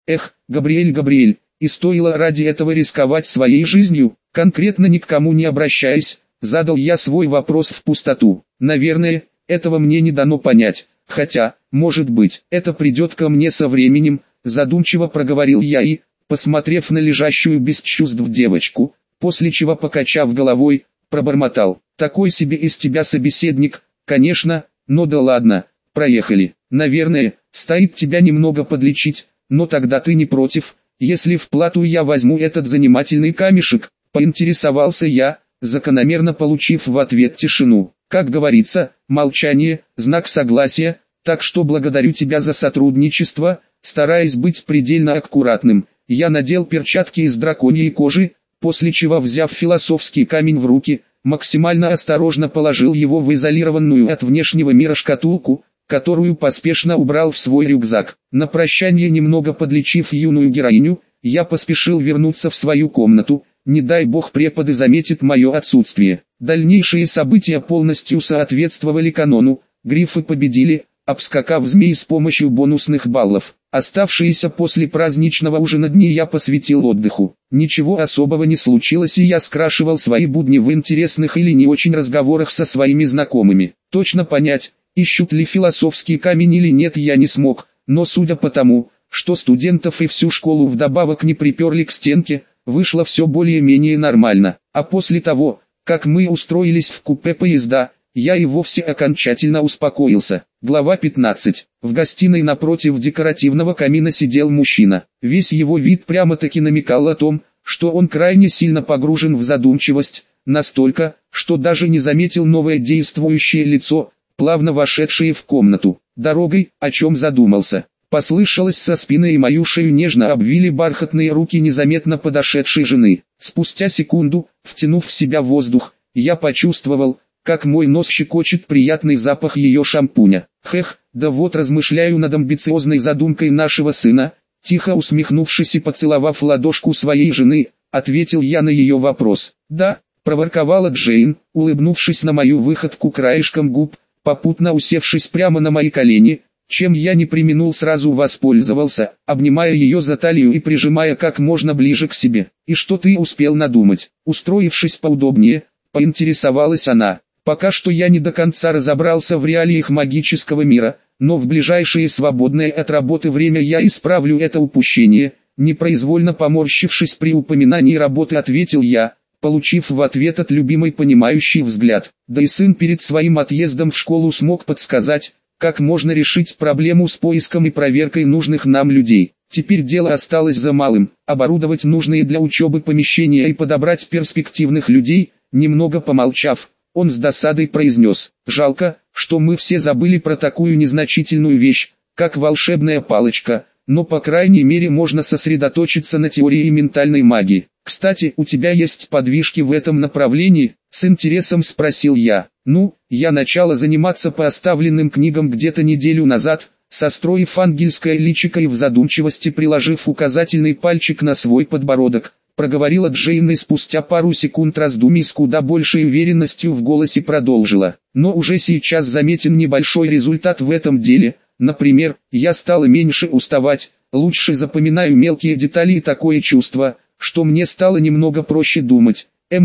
Эх, Габриэль, и стоило ради этого рисковать своей жизнью, конкретно ни к кому не обращаясь, задал я свой вопрос в пустоту. Наверное, этого мне не дано понять, хотя, может быть, это придет ко мне со временем, задумчиво проговорил я и, посмотрев на лежащую без чувств девочку, после чего, покачав головой, пробормотал: такой себе из тебя собеседник, конечно, но да ладно, проехали. Наверное, стоит тебя немного подлечить, но тогда ты не против, если в плату я возьму этот занимательный камешек, поинтересовался я, закономерно получив в ответ тишину. Как говорится, молчание – знак согласия, так что благодарю тебя за сотрудничество. Стараясь быть предельно аккуратным, я надел перчатки из драконьей кожи, после чего, взяв философский камень в руки, максимально осторожно положил его в изолированную от внешнего мира шкатулку, которую поспешно убрал в свой рюкзак. На прощание, немного подлечив юную героиню, я поспешил вернуться в свою комнату. Не дай бог преподы заметят мое отсутствие. Дальнейшие события полностью соответствовали канону. Грифы победили, обскакав змей с помощью бонусных баллов. Оставшиеся после праздничного ужина дни я посвятил отдыху. Ничего особого не случилось, и я скрашивал свои будни в интересных или не очень разговорах со своими знакомыми. Точно понять, ищут ли философский камень или нет, я не смог, но судя по тому, что студентов и всю школу вдобавок не приперли к стенке, вышло все более-менее нормально. А после того, как мы устроились в купе поезда, я и вовсе окончательно успокоился. Глава 15. В гостиной напротив декоративного камина сидел мужчина. Весь его вид прямо-таки намекал о том, что он крайне сильно погружен в задумчивость, настолько, что даже не заметил новое действующее лицо, плавно вошедшее в комнату. Дорогой, о чем задумался. Послышалось со спины, и мою шею нежно обвили бархатные руки незаметно подошедшей жены. Спустя секунду, втянув в себя воздух, я почувствовал, как мой нос щекочет приятный запах ее шампуня. Хех, да вот размышляю над амбициозной задумкой нашего сына, тихо усмехнувшись и поцеловав ладошку своей жены, ответил я на ее вопрос. Да, проворковала Джейн, улыбнувшись на мою выходку краешком губ, попутно усевшись прямо на мои колени, чем я не преминул сразу воспользовался, обнимая ее за талию и прижимая как можно ближе к себе. И что ты успел надумать? Устроившись поудобнее, поинтересовалась она. Пока что я не до конца разобрался в реалиях магического мира, но в ближайшее свободное от работы время я исправлю это упущение. Непроизвольно поморщившись при упоминании работы, ответил я, получив в ответ от любимой понимающий взгляд. Да и сын перед своим отъездом в школу смог подсказать, как можно решить проблему с поиском и проверкой нужных нам людей. Теперь дело осталось за малым: оборудовать нужные для учебы помещения и подобрать перспективных людей. Немного помолчав, он с досадой произнес: жалко, что мы все забыли про такую незначительную вещь, как волшебная палочка, но по крайней мере можно сосредоточиться на теории ментальной магии. Кстати, у тебя есть подвижки в этом направлении? С интересом спросил я. Ну, я начала заниматься по оставленным книгам где-то неделю назад, состроив ангельское личико и в задумчивости приложив указательный пальчик на свой подбородок, проговорила Джейн и спустя пару секунд раздумий с куда большей уверенностью в голосе продолжила. Но уже сейчас заметен небольшой результат в этом деле. Например, я стала меньше уставать, лучше запоминаю мелкие детали и такое чувство, что мне стало немного проще думать.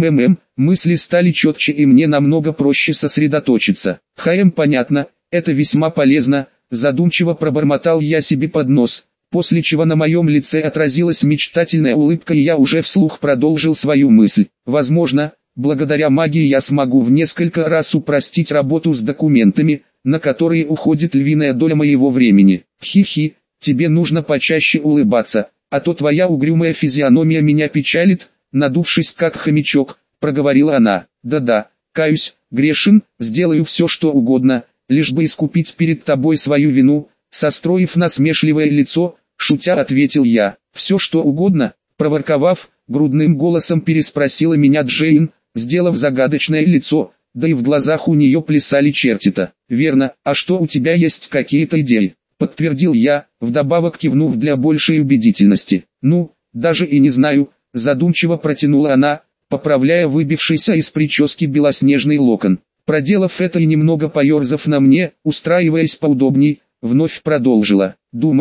Мысли стали четче и мне намного проще сосредоточиться. Понятно, это весьма полезно, задумчиво пробормотал я себе под нос, после чего на моем лице отразилась мечтательная улыбка и я уже вслух продолжил свою мысль. Возможно, благодаря магии я смогу в несколько раз упростить работу с документами, на которые уходит львиная доля моего времени. Хи-хи, тебе нужно почаще улыбаться, а то твоя угрюмая физиономия меня печалит. Надувшись как хомячок, проговорила она. Да-да, каюсь, грешен, сделаю все что угодно, лишь бы искупить перед тобой свою вину. Состроив насмешливое лицо, шутя ответил я. Все что угодно, проворковав, грудным голосом переспросила меня Джейн, сделав загадочное лицо, да и в глазах у нее плясали чертята. Верно, а что, у тебя есть какие-то идеи? Подтвердил я, вдобавок кивнув для большей убедительности. Ну, даже и не знаю. Задумчиво протянула она, поправляя выбившийся из прически белоснежный локон. Проделав это и немного поерзав на мне, устраиваясь поудобней, вновь продолжила. Думаю,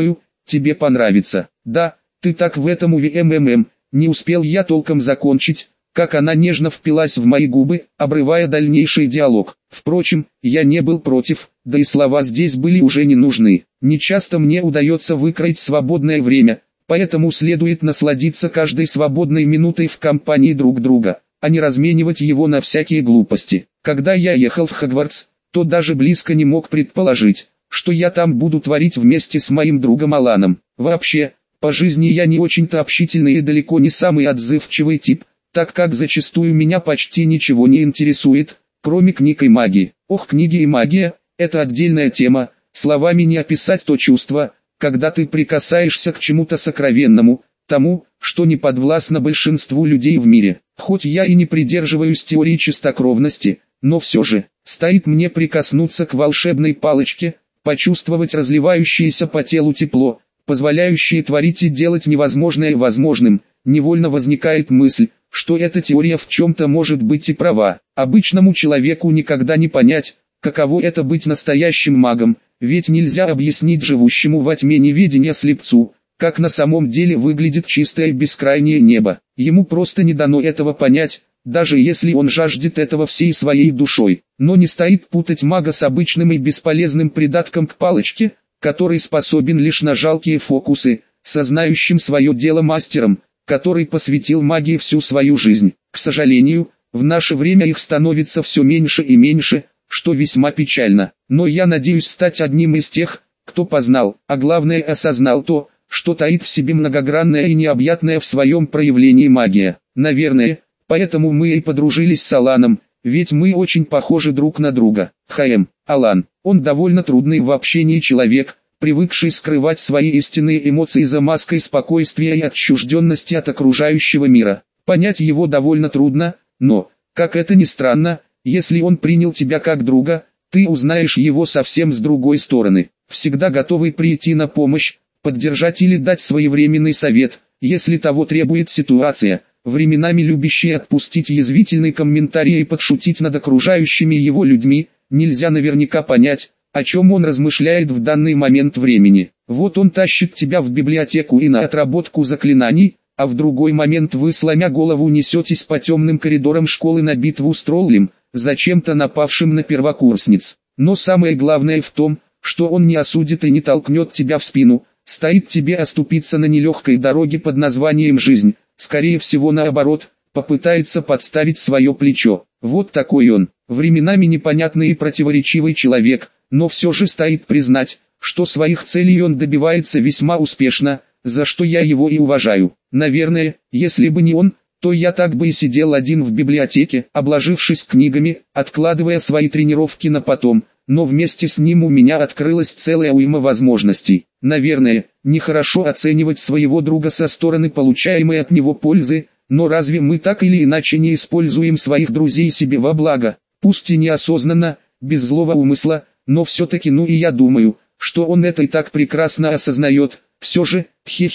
тебе понравится. Да, ты так в этом увммм. Не успел я толком закончить, как она нежно впилась в мои губы, обрывая дальнейший диалог. Впрочем, я не был против, да и слова здесь были уже не нужны. Нечасто мне удается выкроить свободное время, поэтому следует насладиться каждой свободной минутой в компании друг друга, а не разменивать его на всякие глупости. Когда я ехал в Хогвартс, то даже близко не мог предположить, что я там буду творить вместе с моим другом Аланом. Вообще, по жизни я не очень-то общительный и далеко не самый отзывчивый тип, так как зачастую меня почти ничего не интересует, кроме книг и магии. Ох, книги и магия – это отдельная тема, словами не описать то чувство, когда ты прикасаешься к чему-то сокровенному, тому, что не подвластно большинству людей в мире. Хоть я и не придерживаюсь теории чистокровности, но все же, стоит мне прикоснуться к волшебной палочке, почувствовать разливающееся по телу тепло, позволяющее творить и делать невозможное возможным, невольно возникает мысль, что эта теория в чем-то может быть и права. Обычному человеку никогда не понять, каково это быть настоящим магом, ведь нельзя объяснить живущему во тьме неведения слепцу, как на самом деле выглядит чистое бескрайнее небо. Ему просто не дано этого понять, даже если он жаждет этого всей своей душой. Но не стоит путать мага с обычным и бесполезным придатком к палочке, который способен лишь на жалкие фокусы, со знающим свое дело мастером, который посвятил магии всю свою жизнь. К сожалению, в наше время их становится все меньше и меньше, что весьма печально. Но я надеюсь стать одним из тех, кто познал, а главное осознал то, что таит в себе многогранная и необъятная в своем проявлении магия. Наверное, поэтому мы и подружились с Аланом, ведь мы очень похожи друг на друга. Алан, он довольно трудный в общении человек, привыкший скрывать свои истинные эмоции за маской спокойствия и отчужденности от окружающего мира. Понять его довольно трудно, но, как это ни странно, если он принял тебя как друга, ты узнаешь его совсем с другой стороны. Всегда готовый прийти на помощь, поддержать или дать своевременный совет, если того требует ситуация, временами любящий отпустить язвительный комментарий и подшутить над окружающими его людьми. Нельзя наверняка понять, о чем он размышляет в данный момент времени. Вот он тащит тебя в библиотеку и на отработку заклинаний, а в другой момент вы, сломя голову, несетесь по темным коридорам школы на битву с троллем, зачем-то напавшим на первокурсниц. Но самое главное в том, что он не осудит и не толкнет тебя в спину, стоит тебе оступиться на нелегкой дороге под названием «жизнь», скорее всего наоборот, попытается подставить свое плечо. Вот такой он, временами непонятный и противоречивый человек, но все же стоит признать, что своих целей он добивается весьма успешно, за что я его и уважаю. Наверное, если бы не он, то я так бы и сидел один в библиотеке, обложившись книгами, откладывая свои тренировки на потом, но вместе с ним у меня открылась целая уйма возможностей. Наверное, нехорошо оценивать своего друга со стороны получаемой от него пользы, но разве мы так или иначе не используем своих друзей себе во благо, пусть и неосознанно, без злого умысла, но все-таки и я думаю, что он это и так прекрасно осознает. Все же,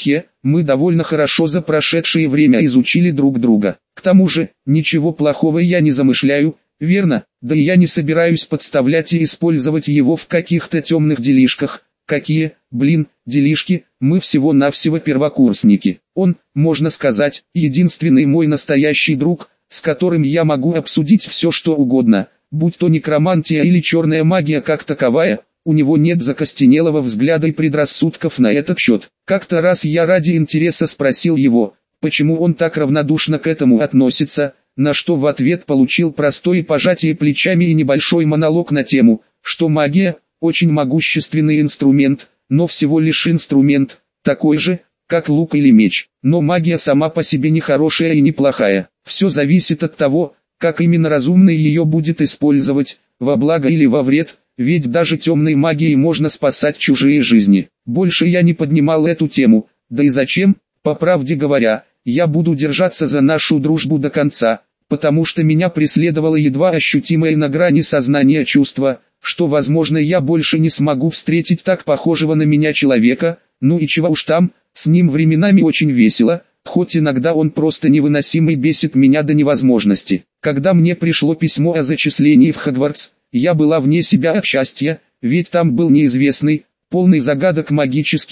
мы довольно хорошо за прошедшее время изучили друг друга. К тому же, ничего плохого я не замышляю, верно? Да и я не собираюсь подставлять и использовать его в каких-то темных делишках. Какие, делишки, мы всего-навсего первокурсники. Он, можно сказать, единственный мой настоящий друг, с которым я могу обсудить все что угодно, будь то некромантия или черная магия как таковая. У него нет закостенелого взгляда и предрассудков на этот счет. Как-то раз я ради интереса спросил его, почему он так равнодушно к этому относится, на что в ответ получил простое пожатие плечами и небольшой монолог на тему, что магия – очень могущественный инструмент, но всего лишь инструмент, такой же, как лук или меч. Но магия сама по себе не хорошая и не плохая. Все зависит от того, как именно разумно ее будет использовать, во благо или во вред. Ведь даже темной магией можно спасать чужие жизни. Больше я не поднимал эту тему, да и зачем? По правде говоря, я буду держаться за нашу дружбу до конца, потому что меня преследовало едва ощутимое на грани сознания чувство, что возможно я больше не смогу встретить так похожего на меня человека, ну и чего уж там, с ним временами очень весело, хоть иногда он просто невыносимый бесит меня до невозможности. Когда мне пришло письмо о зачислении в Хогвартс, я была вне себя от счастья, ведь там был неизвестный, полный загадок магический мир,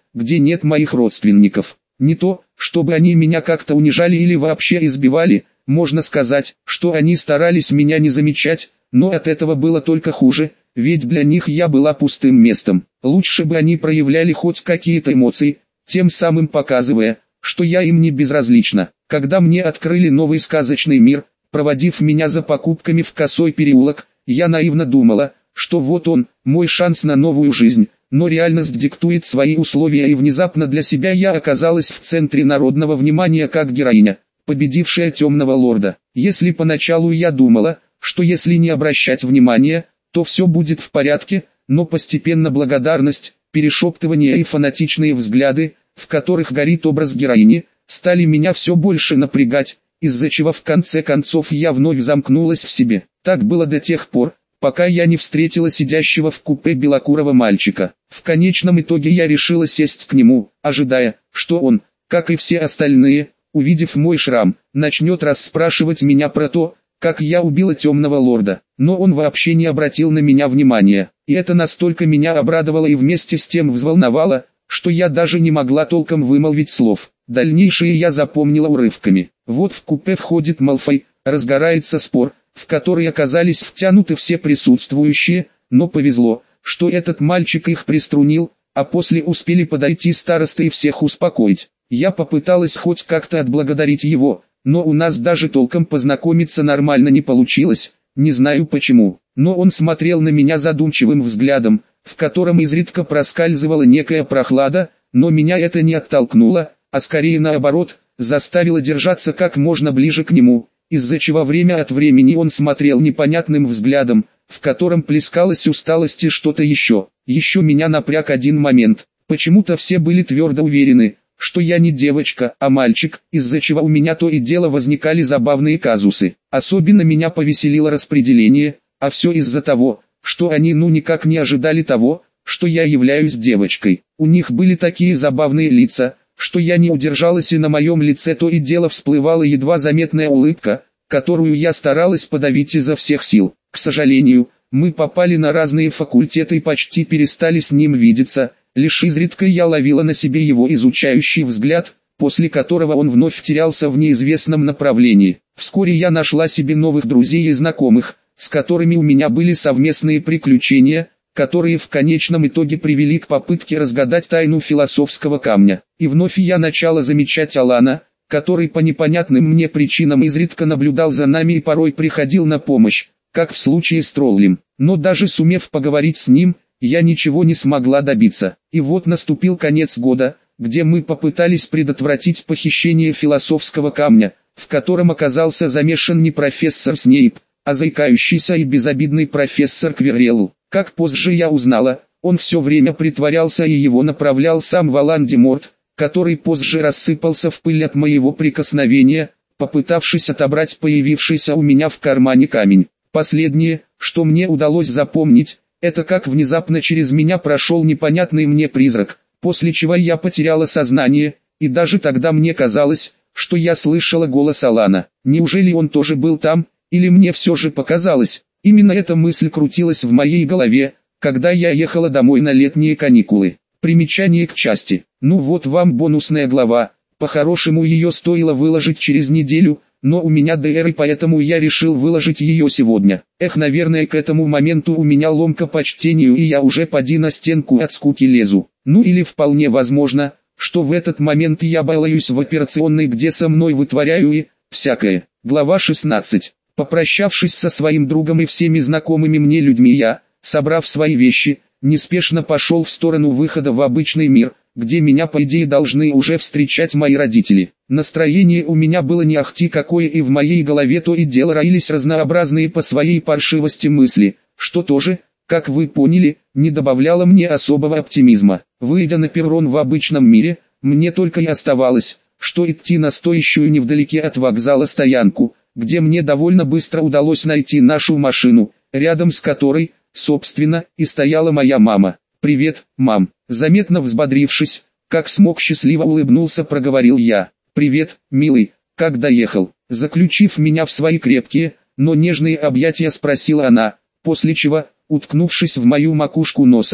где нет моих родственников. Не то, чтобы они меня как-то унижали или вообще избивали, можно сказать, что они старались меня не замечать, но от этого было только хуже, ведь для них я была пустым местом. Лучше бы они проявляли хоть какие-то эмоции, тем самым показывая, что я им не безразлична. Когда мне открыли новый сказочный мир, проводив меня за покупками в Косой переулок, я наивно думала, что вот он, мой шанс на новую жизнь, но реальность диктует свои условия, и внезапно для себя я оказалась в центре народного внимания как героиня, победившая темного лорда. Если поначалу я думала, что если не обращать внимания, то все будет в порядке, но постепенно благодарность, перешептывания и фанатичные взгляды, в которых горит образ героини, стали меня все больше напрягать, из-за чего в конце концов я вновь замкнулась в себе. Так было до тех пор, пока я не встретила сидящего в купе белокурого мальчика. В конечном итоге я решила сесть к нему, ожидая, что он, как и все остальные, увидев мой шрам, начнет расспрашивать меня про то, как я убила темного лорда. Но он вообще не обратил на меня внимания, и это настолько меня обрадовало и вместе с тем взволновало, что я даже не могла толком вымолвить слов. Дальнейшее я запомнила урывками. Вот в купе входит Малфой, разгорается спор, в который оказались втянуты все присутствующие, но повезло, что этот мальчик их приструнил, а после успели подойти староста и всех успокоить. Я попыталась хоть как-то отблагодарить его, но у нас даже толком познакомиться нормально не получилось, не знаю почему. Но он смотрел на меня задумчивым взглядом, в котором изредка проскальзывала некая прохлада, но меня это не оттолкнуло, а скорее наоборот, заставило держаться как можно ближе к нему, из-за чего время от времени он смотрел непонятным взглядом, в котором плескалась усталость и что-то еще. Еще меня напряг один момент. Почему-то все были твердо уверены, что я не девочка, а мальчик, из-за чего у меня то и дело возникали забавные казусы. Особенно меня повеселило распределение, а все из-за того, что они никак не ожидали того, что я являюсь девочкой. У них были такие забавные лица, что я не удержалась, и на моем лице то и дело всплывала едва заметная улыбка, которую я старалась подавить изо всех сил. К сожалению, мы попали на разные факультеты и почти перестали с ним видеться, лишь изредка я ловила на себе его изучающий взгляд, после которого он вновь терялся в неизвестном направлении. Вскоре я нашла себе новых друзей и знакомых, с которыми у меня были совместные приключения, которые в конечном итоге привели к попытке разгадать тайну философского камня. И вновь я начала замечать Алана, который по непонятным мне причинам изредка наблюдал за нами и порой приходил на помощь, как в случае с Троллем. Но даже сумев поговорить с ним, я ничего не смогла добиться. И вот наступил конец года, где мы попытались предотвратить похищение философского камня, в котором оказался замешан не профессор Снейп, а заикающийся и безобидный профессор Квиррелл. Как позже я узнала, он все время притворялся и его направлял сам Волан-де-Морт, который позже рассыпался в пыль от моего прикосновения, попытавшись отобрать появившийся у меня в кармане камень. Последнее, что мне удалось запомнить, это как внезапно через меня прошел непонятный мне призрак, после чего я потеряла сознание, и даже тогда мне казалось, что я слышала голос Алана. Неужели он тоже был там, или мне все же показалось? Именно эта мысль крутилась в моей голове, когда я ехала домой на летние каникулы. Примечание к части. Ну вот вам бонусная глава, по-хорошему ее стоило выложить через неделю, но у меня ДР, и поэтому я решил выложить ее сегодня. Наверное, к этому моменту у меня ломка по чтению, и я уже поди на стенку от скуки лезу. Ну или вполне возможно, что в этот момент я балуюсь в операционной, где со мной вытворяю и всякое. Глава 16. Попрощавшись со своим другом и всеми знакомыми мне людьми, я, собрав свои вещи, неспешно пошел в сторону выхода в обычный мир, где меня по идее должны уже встречать мои родители. Настроение у меня было не ахти какое, и в моей голове то и дело роились разнообразные по своей паршивости мысли, что тоже, как вы поняли, не добавляло мне особого оптимизма. Выйдя на перрон в обычном мире, мне только и оставалось, что идти на стоящую невдалеке от вокзала стоянку, где мне довольно быстро удалось найти нашу машину, рядом с которой, собственно, и стояла моя мама. «Привет, мам», заметно взбодрившись, как смог счастливо улыбнулся, проговорил я. «Привет, милый, как доехал?» Заключив меня в свои крепкие, но нежные объятия, спросила она, после чего, уткнувшись в мою макушку носом,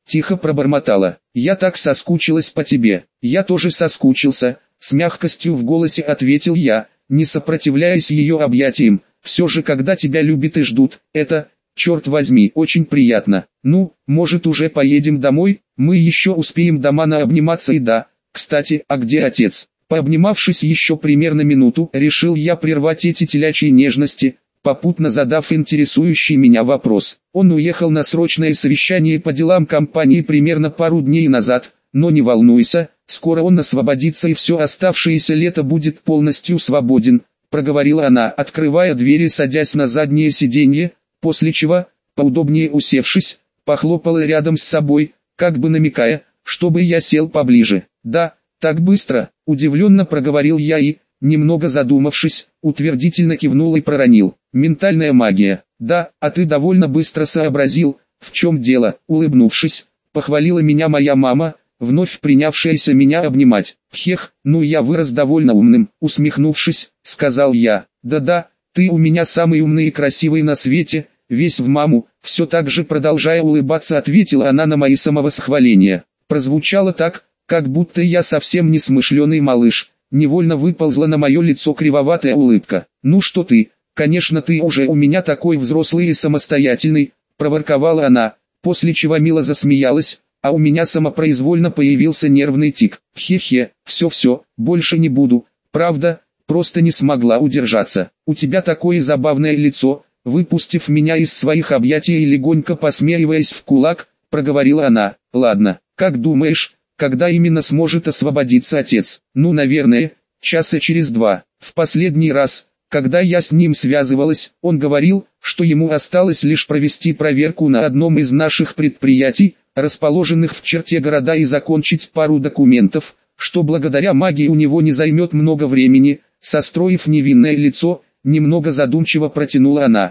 тихо пробормотала. «Я так соскучилась по тебе». «Я тоже соскучился», с мягкостью в голосе ответил я, не сопротивляясь ее объятиям. «Все же когда тебя любят и ждут, это, черт возьми, очень приятно. Ну, может уже поедем домой, мы еще успеем до Мана обниматься и да, кстати, а где отец?» Пообнимавшись еще примерно минуту, решил я прервать эти телячьи нежности, попутно задав интересующий меня вопрос. Он уехал на срочное совещание по делам компании примерно пару дней назад, но не волнуйся, скоро он освободится и все оставшееся лето будет полностью свободен, проговорила она, открывая дверь и садясь на заднее сиденье, после чего, поудобнее усевшись, похлопала рядом с собой, как бы намекая, чтобы я сел поближе. «Да, так быстро», — удивленно проговорил я и, немного задумавшись, утвердительно кивнул и проронил. «Ментальная магия». «Да, а ты довольно быстро сообразил, в чем дело», — улыбнувшись, похвалила меня моя мама, вновь принявшаяся меня обнимать. «Хех, ну я вырос довольно умным», — усмехнувшись, сказал я. «Да-да, ты у меня самый умный и красивый на свете», весь в маму, все так же продолжая улыбаться, ответила она на мои самовосхваления. Прозвучало так, как будто я совсем не смышленый малыш. Невольно выползла на мое лицо кривоватая улыбка. «Ну что ты, конечно ты уже у меня такой взрослый и самостоятельный», проворковала она, после чего мило засмеялась, а у меня самопроизвольно появился нервный тик. «Хе-хе, все-все, больше не буду, правда, просто не смогла удержаться. У тебя такое забавное лицо», выпустив меня из своих объятий и легонько посмеиваясь в кулак, проговорила она. «Ладно, как думаешь, когда именно сможет освободиться отец?» «Ну, наверное, часа через 2. В последний раз, когда я с ним связывалась, он говорил, что ему осталось лишь провести проверку на одном из наших предприятий, расположенных в черте города, и закончить пару документов, что благодаря магии у него не займет много времени». Состроив невинное лицо, немного задумчиво протянула она.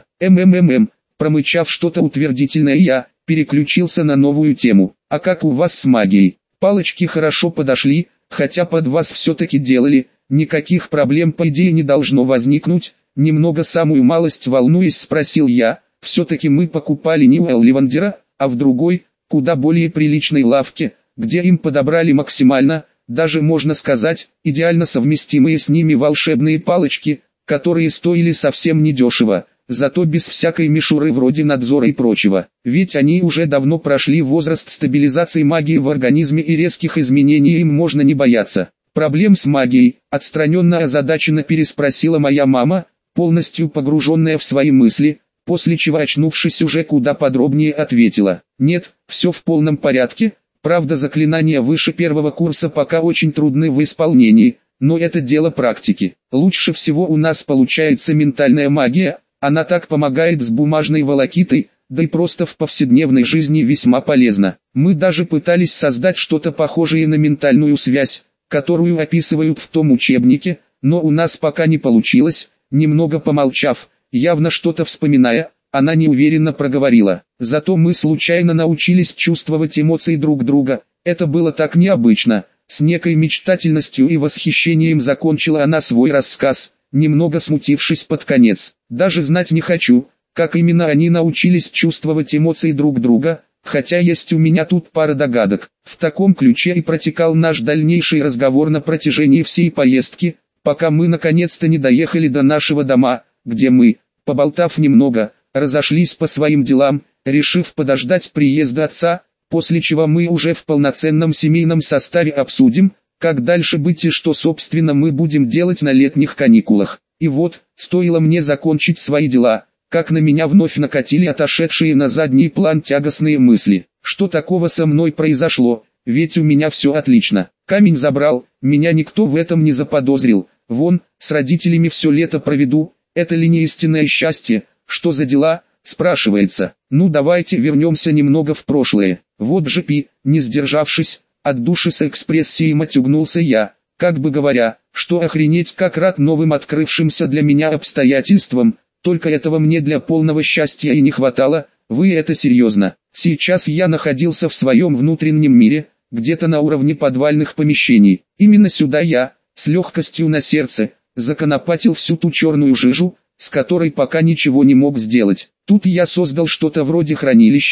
Промычав что-то утвердительное, я переключился на новую тему. «А как у вас с магией? Палочки хорошо подошли, хотя под вас все-таки делали, никаких проблем по идее не должно возникнуть», немного самую малость волнуясь спросил я. «Все-таки мы покупали не у Элливандера, а в другой, куда более приличной лавке, где им подобрали максимально, даже можно сказать, идеально совместимые с ними волшебные палочки, которые стоили совсем недешево, зато без всякой мишуры вроде надзора и прочего, ведь они уже давно прошли возраст стабилизации магии в организме и резких изменений им можно не бояться». «Проблем с магией?» — отстраненно озадаченно переспросила моя мама, полностью погруженная в свои мысли, после чего, очнувшись, уже куда подробнее ответила. «Нет, все в полном порядке, правда заклинания выше первого курса пока очень трудны в исполнении, но это дело практики. Лучше всего у нас получается ментальная магия, она так помогает с бумажной волокитой, да и просто в повседневной жизни весьма полезна. Мы даже пытались создать что-то похожее на ментальную связь, которую описывают в том учебнике, но у нас пока не получилось». Немного помолчав, явно что-то вспоминая, она неуверенно проговорила. «Зато мы случайно научились чувствовать эмоции друг друга, это было так необычно». С некой мечтательностью и восхищением закончила она свой рассказ, немного смутившись под конец. «Даже знать не хочу, как именно они научились чувствовать эмоции друг друга, хотя есть у меня тут пара догадок». В таком ключе и протекал наш дальнейший разговор на протяжении всей поездки, пока мы наконец-то не доехали до нашего дома, где мы, поболтав немного, разошлись по своим делам, решив подождать приезда отца, после чего мы уже в полноценном семейном составе обсудим, как дальше быть и что собственно мы будем делать на летних каникулах. И вот, стоило мне закончить свои дела, как на меня вновь накатили отошедшие на задний план тягостные мысли. Что такого со мной произошло, ведь у меня все отлично. Камень забрал, меня никто в этом не заподозрил. Вон, с родителями все лето проведу, это ли не истинное счастье? Что за дела, спрашивается. Ну давайте вернемся немного в прошлое. Вот же не сдержавшись, от души с экспрессией отюгнулся я, как бы говоря, что охренеть как рад новым открывшимся для меня обстоятельствам, только этого мне для полного счастья и не хватало. Вы это серьезно? Сейчас я находился в своем внутреннем мире, где-то на уровне подвальных помещений. Именно сюда я, с легкостью на сердце, законопатил всю ту черную жижу, с которой пока ничего не мог сделать. Тут я создал что-то вроде хранилища,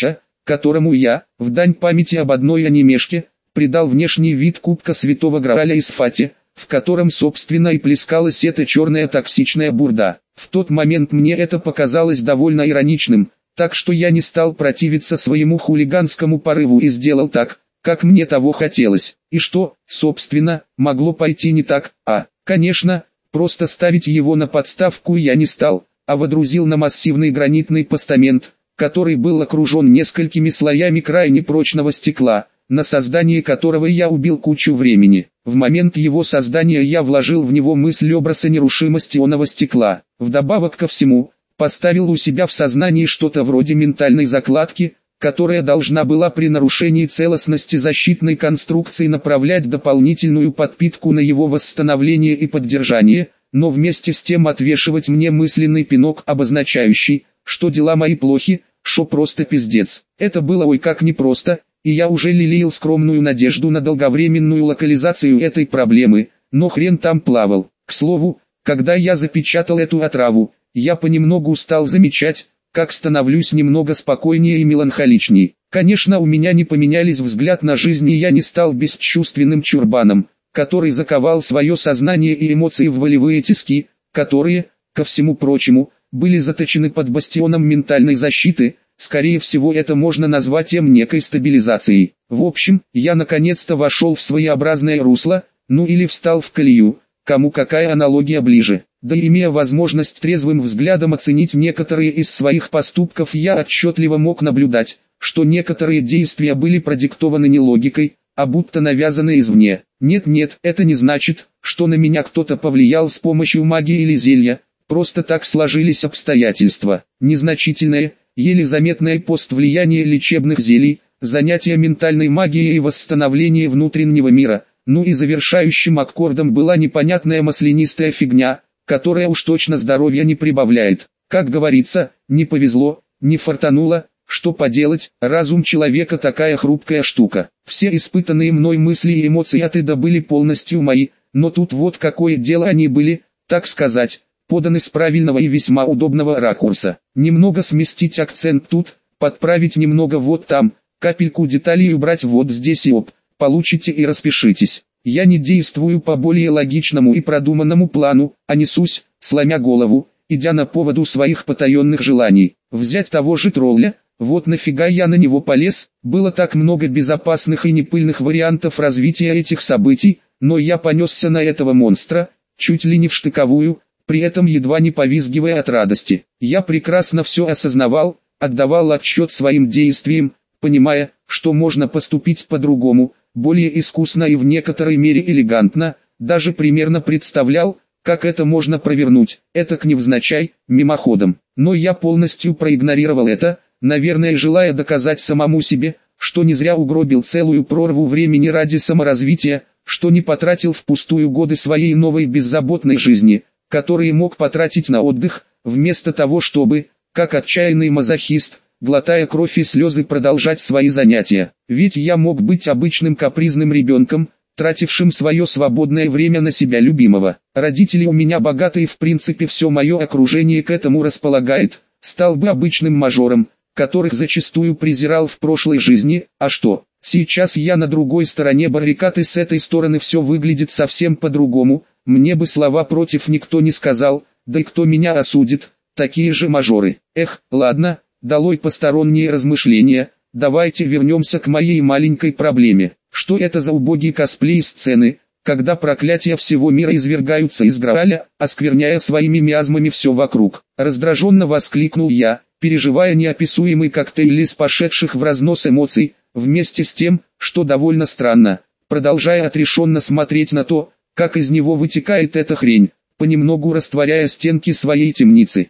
которому я, в дань памяти об одной анимешке, придал внешний вид кубка Святого Грааля из Фати, в котором собственно и плескалась эта черная токсичная бурда. В тот момент мне это показалось довольно ироничным, так что я не стал противиться своему хулиганскому порыву и сделал так, как мне того хотелось. И что, собственно, могло пойти не так? Конечно, просто ставить его на подставку я не стал, а водрузил на массивный гранитный постамент, который был окружен несколькими слоями крайне прочного стекла, на создание которого я убил кучу времени. В момент его создания я вложил в него мысль-образ о нерушимости оного стекла. Вдобавок ко всему, поставил у себя в сознании что-то вроде ментальной закладки, которая должна была при нарушении целостности защитной конструкции направлять дополнительную подпитку на его восстановление и поддержание, но вместе с тем отвешивать мне мысленный пинок, обозначающий, что дела мои плохи, шо просто пиздец. Это было ой как непросто, и я уже лелеял скромную надежду на долговременную локализацию этой проблемы, но хрен там плавал. К слову, когда я запечатал эту отраву, я понемногу стал замечать, как становлюсь немного спокойнее и меланхоличней. Конечно, у меня не поменялись взгляд на жизнь, и я не стал бесчувственным чурбаном, который заковал свое сознание и эмоции в волевые тиски, которые, ко всему прочему, были заточены под бастионом ментальной защиты. Скорее всего, это можно назвать некой стабилизацией. В общем, я наконец-то вошел в своеобразное русло, ну или встал в колею, кому какая аналогия ближе. Да и имея возможность трезвым взглядом оценить некоторые из своих поступков, я отчетливо мог наблюдать, что некоторые действия были продиктованы не логикой, а будто навязаны извне. Нет, это не значит, что на меня кто-то повлиял с помощью магии или зелья, просто так сложились обстоятельства. Незначительное, еле заметное поствлияние лечебных зелий, занятия ментальной магией и восстановление внутреннего мира, ну и завершающим аккордом была непонятная маслянистая фигня, которая уж точно здоровья не прибавляет. Как говорится, не повезло, не фартануло, что поделать, разум человека такая хрупкая штука. Все испытанные мной мысли и эмоции от и до были полностью мои, но тут вот какое дело они были, так сказать, поданы с правильного и весьма удобного ракурса. Немного сместить акцент тут, подправить немного вот там, капельку деталей убрать вот здесь и получите и распишитесь. Я не действую по более логичному и продуманному плану, а несусь, сломя голову, идя на поводу своих потаенных желаний. Взять того же тролля, вот нафига я на него полез, было так много безопасных и непыльных вариантов развития этих событий, но я понесся на этого монстра, чуть ли не в штыковую, при этом едва не повизгивая от радости. Я прекрасно все осознавал, отдавал отчет своим действиям, понимая, что можно поступить по-другому, более искусно и в некоторой мере элегантно, даже примерно представлял, как это можно провернуть, этак невзначай, мимоходом. Но я полностью проигнорировал это, наверное желая доказать самому себе, что не зря угробил целую прорву времени ради саморазвития, что не потратил впустую годы своей новой беззаботной жизни, которые мог потратить на отдых, вместо того чтобы, как отчаянный мазохист, глотая кровь и слезы продолжать свои занятия. Ведь я мог быть обычным капризным ребенком, тратившим свое свободное время на себя любимого. Родители у меня богатые, в принципе все мое окружение к этому располагает, стал бы обычным мажором, которых зачастую презирал в прошлой жизни, а что? Сейчас я на другой стороне баррикад и с этой стороны все выглядит совсем по-другому, мне бы слова против никто не сказал, да и кто меня осудит, такие же мажоры. Ладно, долой посторонние размышления, давайте вернемся к моей маленькой проблеме. Что это за убогие косплей-сцены, когда проклятия всего мира извергаются из Грааля, оскверняя своими миазмами все вокруг? Раздраженно воскликнул я, переживая неописуемый коктейль из пошедших в разнос эмоций, вместе с тем, что довольно странно, продолжая отрешенно смотреть на то, как из него вытекает эта хрень, понемногу растворяя стенки своей темницы.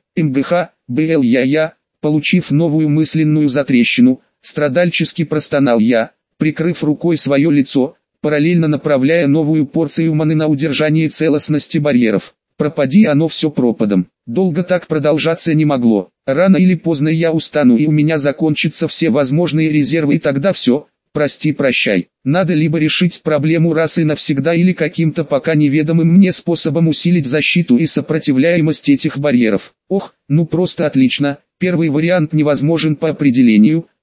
МГХ, получив новую мысленную затрещину, страдальчески простонал я, прикрыв рукой свое лицо, параллельно направляя новую порцию маны на удержание целостности барьеров. Пропади оно все пропадом. Долго так продолжаться не могло. Рано или поздно я устану и у меня закончатся все возможные резервы, и тогда все, прости-прощай. Надо либо решить проблему раз и навсегда, или каким-то пока неведомым мне способом усилить защиту и сопротивляемость этих барьеров. Ну просто отлично. Первый вариант невозможен по определению,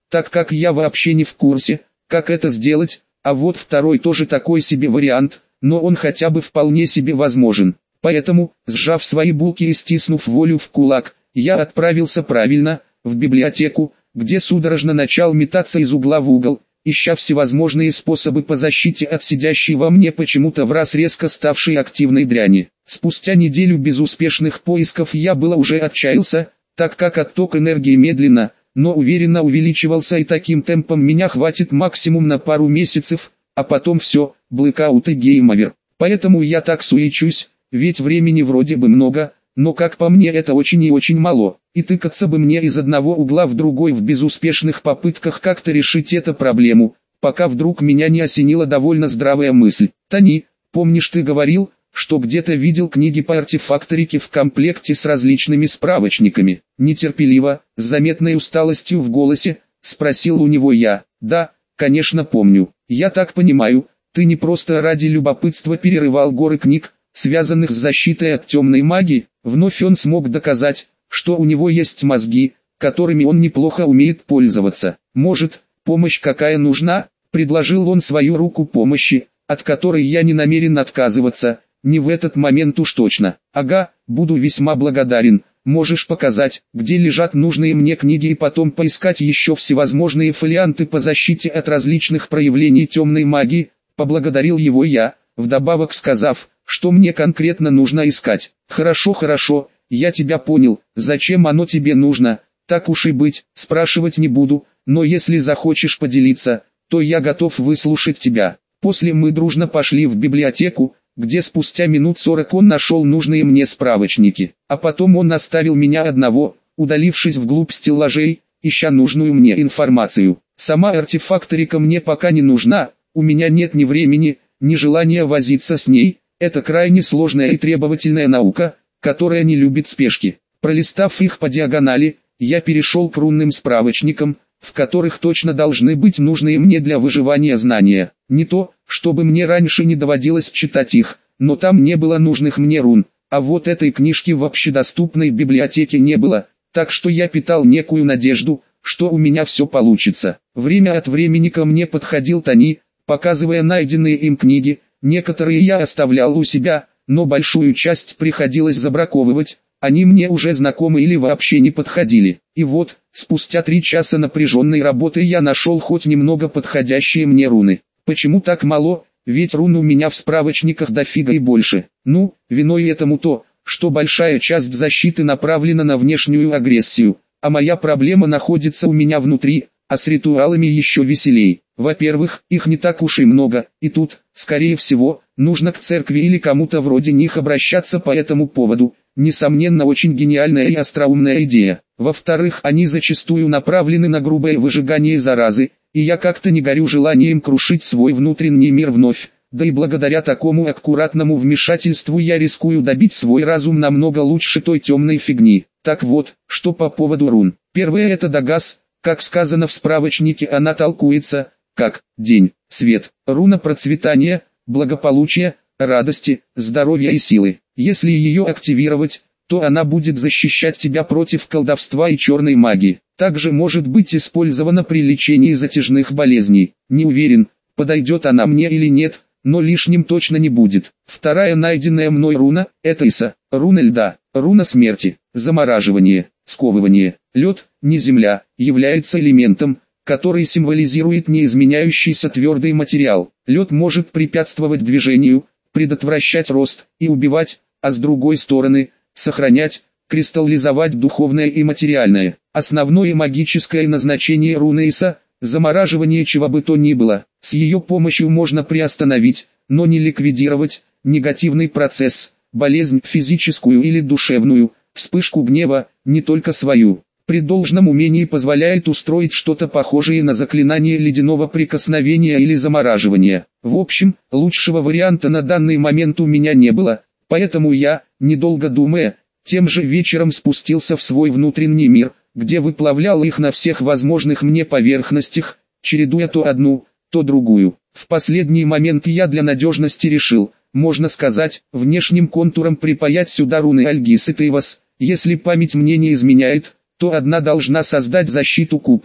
так как я вообще не в курсе, как это сделать, а вот второй тоже такой себе вариант, но он хотя бы вполне себе возможен. Поэтому, сжав свои булки и стиснув волю в кулак, я отправился правильно, в библиотеку, где судорожно начал метаться из угла в угол, ища всевозможные способы по защите от сидящей во мне почему-то враз резко ставшей активной дряни. Спустя неделю безуспешных поисков я было уже отчаялся, так как отток энергии медленно, но уверенно увеличивался, и таким темпом меня хватит максимум на пару месяцев, а потом все, блэкаут и гейм-овер. Поэтому я так суечусь, ведь времени вроде бы много, но как по мне это очень и очень мало, и тыкаться бы мне из одного угла в другой в безуспешных попытках как-то решить эту проблему, пока вдруг меня не осенила довольно здравая мысль. «Тони, помнишь, ты говорил, что где-то видел книги по артефакторике в комплекте с различными справочниками?» Нетерпеливо, с заметной усталостью в голосе, спросил у него я. «Да, конечно помню. Я так понимаю, ты не просто ради любопытства перерывал горы книг, связанных с защитой от темной магии?» Вновь он смог доказать, что у него есть мозги, которыми он неплохо умеет пользоваться. «Может, помощь какая нужна?» — предложил он свою руку помощи, от которой я не намерен отказываться, не в этот момент уж точно. «Ага, буду весьма благодарен. Можешь показать, где лежат нужные мне книги, и потом поискать еще всевозможные фолианты по защите от различных проявлений темной магии?» Поблагодарил его я, вдобавок сказав, что мне конкретно нужно искать. «Хорошо, хорошо, я тебя понял, зачем оно тебе нужно, так уж и быть, спрашивать не буду, но если захочешь поделиться, то я готов выслушать тебя». После мы дружно пошли в библиотеку, где спустя минут 40 он нашел нужные мне справочники, а потом он оставил меня одного, удалившись вглубь стеллажей, ища нужную мне информацию. Сама артефакторика мне пока не нужна, у меня нет ни времени, ни желания возиться с ней. Это крайне сложная и требовательная наука, которая не любит спешки. Пролистав их по диагонали, я перешел к рунным справочникам, в которых точно должны быть нужные мне для выживания знания. Не то, чтобы мне раньше не доводилось читать их, но там не было нужных мне рун, а вот этой книжки в общедоступной библиотеке не было, так что я питал некую надежду, что у меня все получится. Время от времени ко мне подходил Тони, показывая найденные им книги. Некоторые я оставлял у себя, но большую часть приходилось забраковывать, они мне уже знакомы или вообще не подходили. И вот, спустя 3 часа напряженной работы я нашел хоть немного подходящие мне руны. Почему так мало, ведь рун у меня в справочниках дофига и больше. Ну, виной этому то, что большая часть защиты направлена на внешнюю агрессию, а моя проблема находится у меня внутри, а с ритуалами еще веселей. Во-первых, их не так уж и много, и тут, скорее всего, нужно к церкви или кому-то вроде них обращаться по этому поводу. Несомненно, очень гениальная и остроумная идея. Во-вторых, они зачастую направлены на грубое выжигание заразы, и я как-то не горю желанием крушить свой внутренний мир вновь. Да и благодаря такому аккуратному вмешательству я рискую добить свой разум намного лучше той темной фигни. Так вот, что по поводу рун. Первое — это Дагас, как сказано в справочнике, она толкуется как день, свет, руна процветания, благополучия, радости, здоровья и силы. Если ее активировать, то она будет защищать тебя против колдовства и черной магии. Также может быть использована при лечении затяжных болезней. Не уверен, подойдет она мне или нет, но лишним точно не будет. Вторая найденная мной руна — это Иса, руна льда, руна смерти, замораживание, сковывание. Лед, не земля, является элементом, который символизирует неизменяющийся твердый материал. Лед может препятствовать движению, предотвращать рост и убивать, а с другой стороны, сохранять, кристаллизовать духовное и материальное. Основное магическое назначение руны Иса – замораживание чего бы то ни было. С ее помощью можно приостановить, но не ликвидировать, негативный процесс, болезнь физическую или душевную, вспышку гнева, не только свою. При должном умении позволяет устроить что-то похожее на заклинание ледяного прикосновения или замораживания. В общем, лучшего варианта на данный момент у меня не было, поэтому я, недолго думая, тем же вечером спустился в свой внутренний мир, где выплавлял их на всех возможных мне поверхностях, чередуя то одну, то другую. В последний момент я для надежности решил, можно сказать, внешним контуром припаять сюда руны Альгис и Тейвас. Если память мне не изменяет, то одна должна создать защиту купол,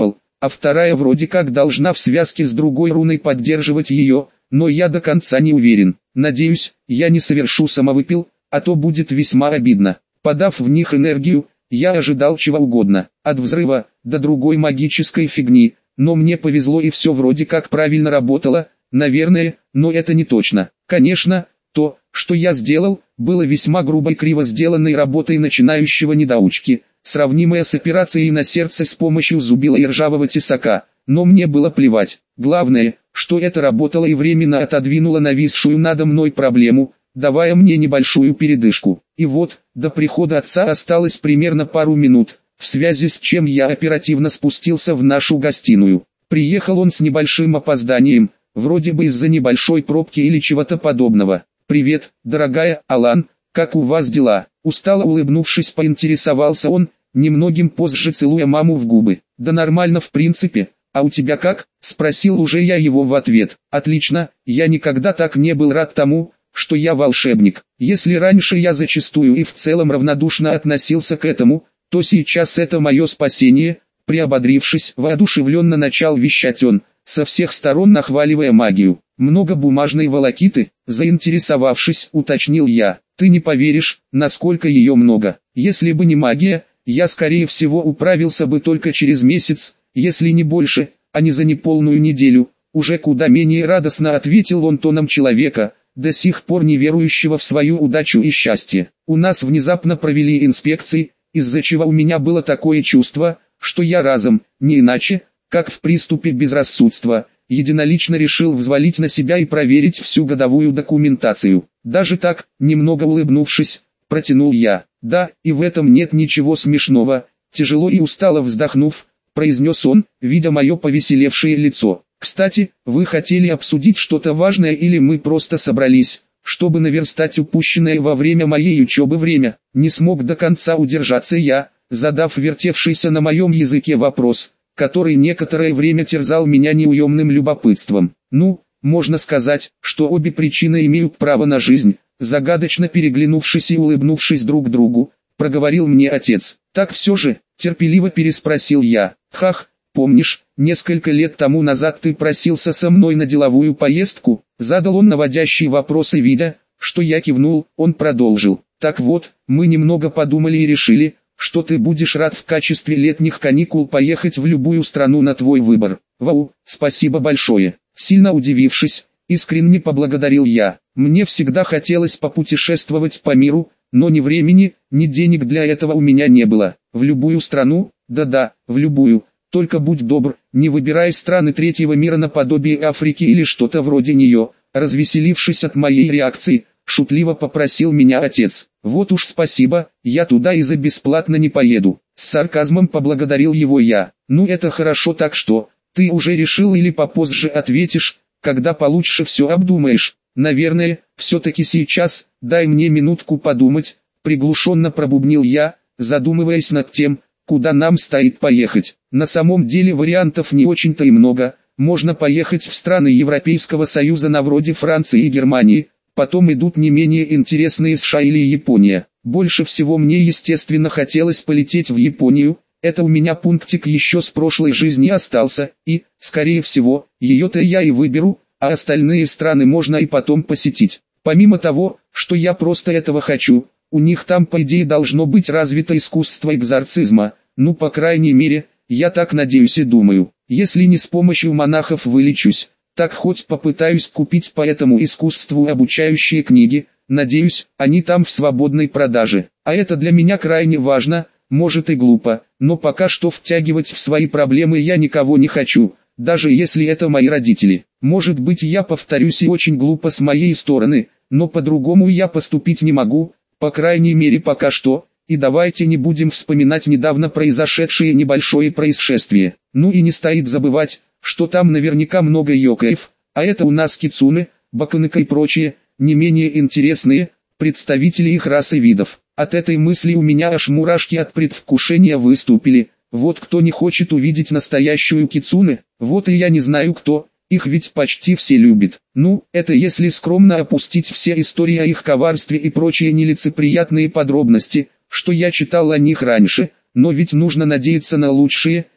а вторая вроде как должна в связке с другой руной поддерживать ее, но я до конца не уверен. Надеюсь, я не совершу самовыпил, а то будет весьма обидно. Подав в них энергию, я ожидал чего угодно, от взрыва до другой магической фигни, но мне повезло и все вроде как правильно работало, наверное, но это не точно. Конечно, то, что я сделал, было весьма грубой криво сделанной работой начинающего недоучки, сравнимая с операцией на сердце с помощью зубила и ржавого тесака, но мне было плевать. Главное, что это работало и временно отодвинуло нависшую надо мной проблему, давая мне небольшую передышку. И вот, до прихода отца осталось примерно пару минут, в связи с чем я оперативно спустился в нашу гостиную. Приехал он с небольшим опозданием, вроде бы из-за небольшой пробки или чего-то подобного. «Привет, дорогая Алан, как у вас дела?» Устало улыбнувшись, поинтересовался он, немногим позже целуя маму в губы. «Да нормально в принципе, а у тебя как?» – спросил уже я его в ответ. «Отлично, я никогда так не был рад тому, что я волшебник. Если раньше я зачастую и в целом равнодушно относился к этому, то сейчас это мое спасение». Приободрившись, воодушевленно начал вещать он, со всех сторон нахваливая магию. «Много бумажной волокиты?» – заинтересовавшись, уточнил я. «Ты не поверишь, насколько ее много. Если бы не магия, я скорее всего управился бы только через месяц, если не больше, а не за неполную неделю». Уже куда менее радостно ответил он тоном человека, до сих пор не верующего в свою удачу и счастье. «У нас внезапно провели инспекции, из-за чего у меня было такое чувство, что я разом, не иначе, как в приступе безрассудства, единолично решил взвалить на себя и проверить всю годовую документацию. Даже так, немного улыбнувшись, протянул я. Да, и в этом нет ничего смешного, тяжело и устало вздохнув, произнес он, видя мое повеселевшее лицо. Кстати, вы хотели обсудить что-то важное или мы просто собрались, чтобы наверстать упущенное во время моей учебы время? Не смог до конца удержаться я, задав вертевшийся на моем языке вопрос, который некоторое время терзал меня неуемным любопытством. Ну, можно сказать, что обе причины имеют право на жизнь, загадочно переглянувшись и улыбнувшись друг другу, проговорил мне отец. Так все же, терпеливо переспросил я. Хах, помнишь, несколько лет тому назад ты просился со мной на деловую поездку? Задал он наводящий вопрос и видя, что я кивнул, он продолжил. Так вот, мы немного подумали и решили, что ты будешь рад в качестве летних каникул поехать в любую страну на твой выбор. Вау, спасибо большое. Сильно удивившись, искренне поблагодарил я. Мне всегда хотелось попутешествовать по миру, но ни времени, ни денег для этого у меня не было. В любую страну? Да-да, в любую. Только будь добр, не выбирай страны третьего мира наподобие Африки или что-то вроде нее. Развеселившись от моей реакции, шутливо попросил меня отец. Вот уж спасибо, я туда и за бесплатно не поеду. С сарказмом поблагодарил его я. Ну это хорошо, так что, ты уже решил или попозже ответишь, когда получше все обдумаешь? Наверное, все-таки сейчас, дай мне минутку подумать, приглушенно пробубнил я, задумываясь над тем, куда нам стоит поехать. На самом деле вариантов не очень-то и много, можно поехать в страны Европейского Союза на вроде Франции и Германии, потом идут не менее интересные США или Япония. Больше всего мне естественно хотелось полететь в Японию, это у меня пунктик еще с прошлой жизни остался, и, скорее всего, ее-то я и выберу, а остальные страны можно и потом посетить. Помимо того, что я просто этого хочу, у них там по идее должно быть развито искусство экзорцизма, ну по крайней мере, я так надеюсь и думаю. Если не с помощью монахов вылечусь, так хоть попытаюсь купить по этому искусству обучающие книги, надеюсь, они там в свободной продаже. А это для меня крайне важно, может и глупо, но пока что втягивать в свои проблемы я никого не хочу, даже если это мои родители. Может быть я повторюсь и очень глупо с моей стороны, но по-другому я поступить не могу, по крайней мере пока что. И давайте не будем вспоминать недавно произошедшее небольшое происшествие. Ну и не стоит забывать, что там наверняка много йокаев, а это у нас кицуне, бакунека и прочие, не менее интересные, представители их рас и видов. От этой мысли у меня аж мурашки от предвкушения выступили. Вот кто не хочет увидеть настоящую кицуне, вот и я не знаю кто, их ведь почти все любят. Ну, это если скромно опустить все истории о их коварстве и прочие нелицеприятные подробности, что я читал о них раньше, но ведь нужно надеяться на лучшее,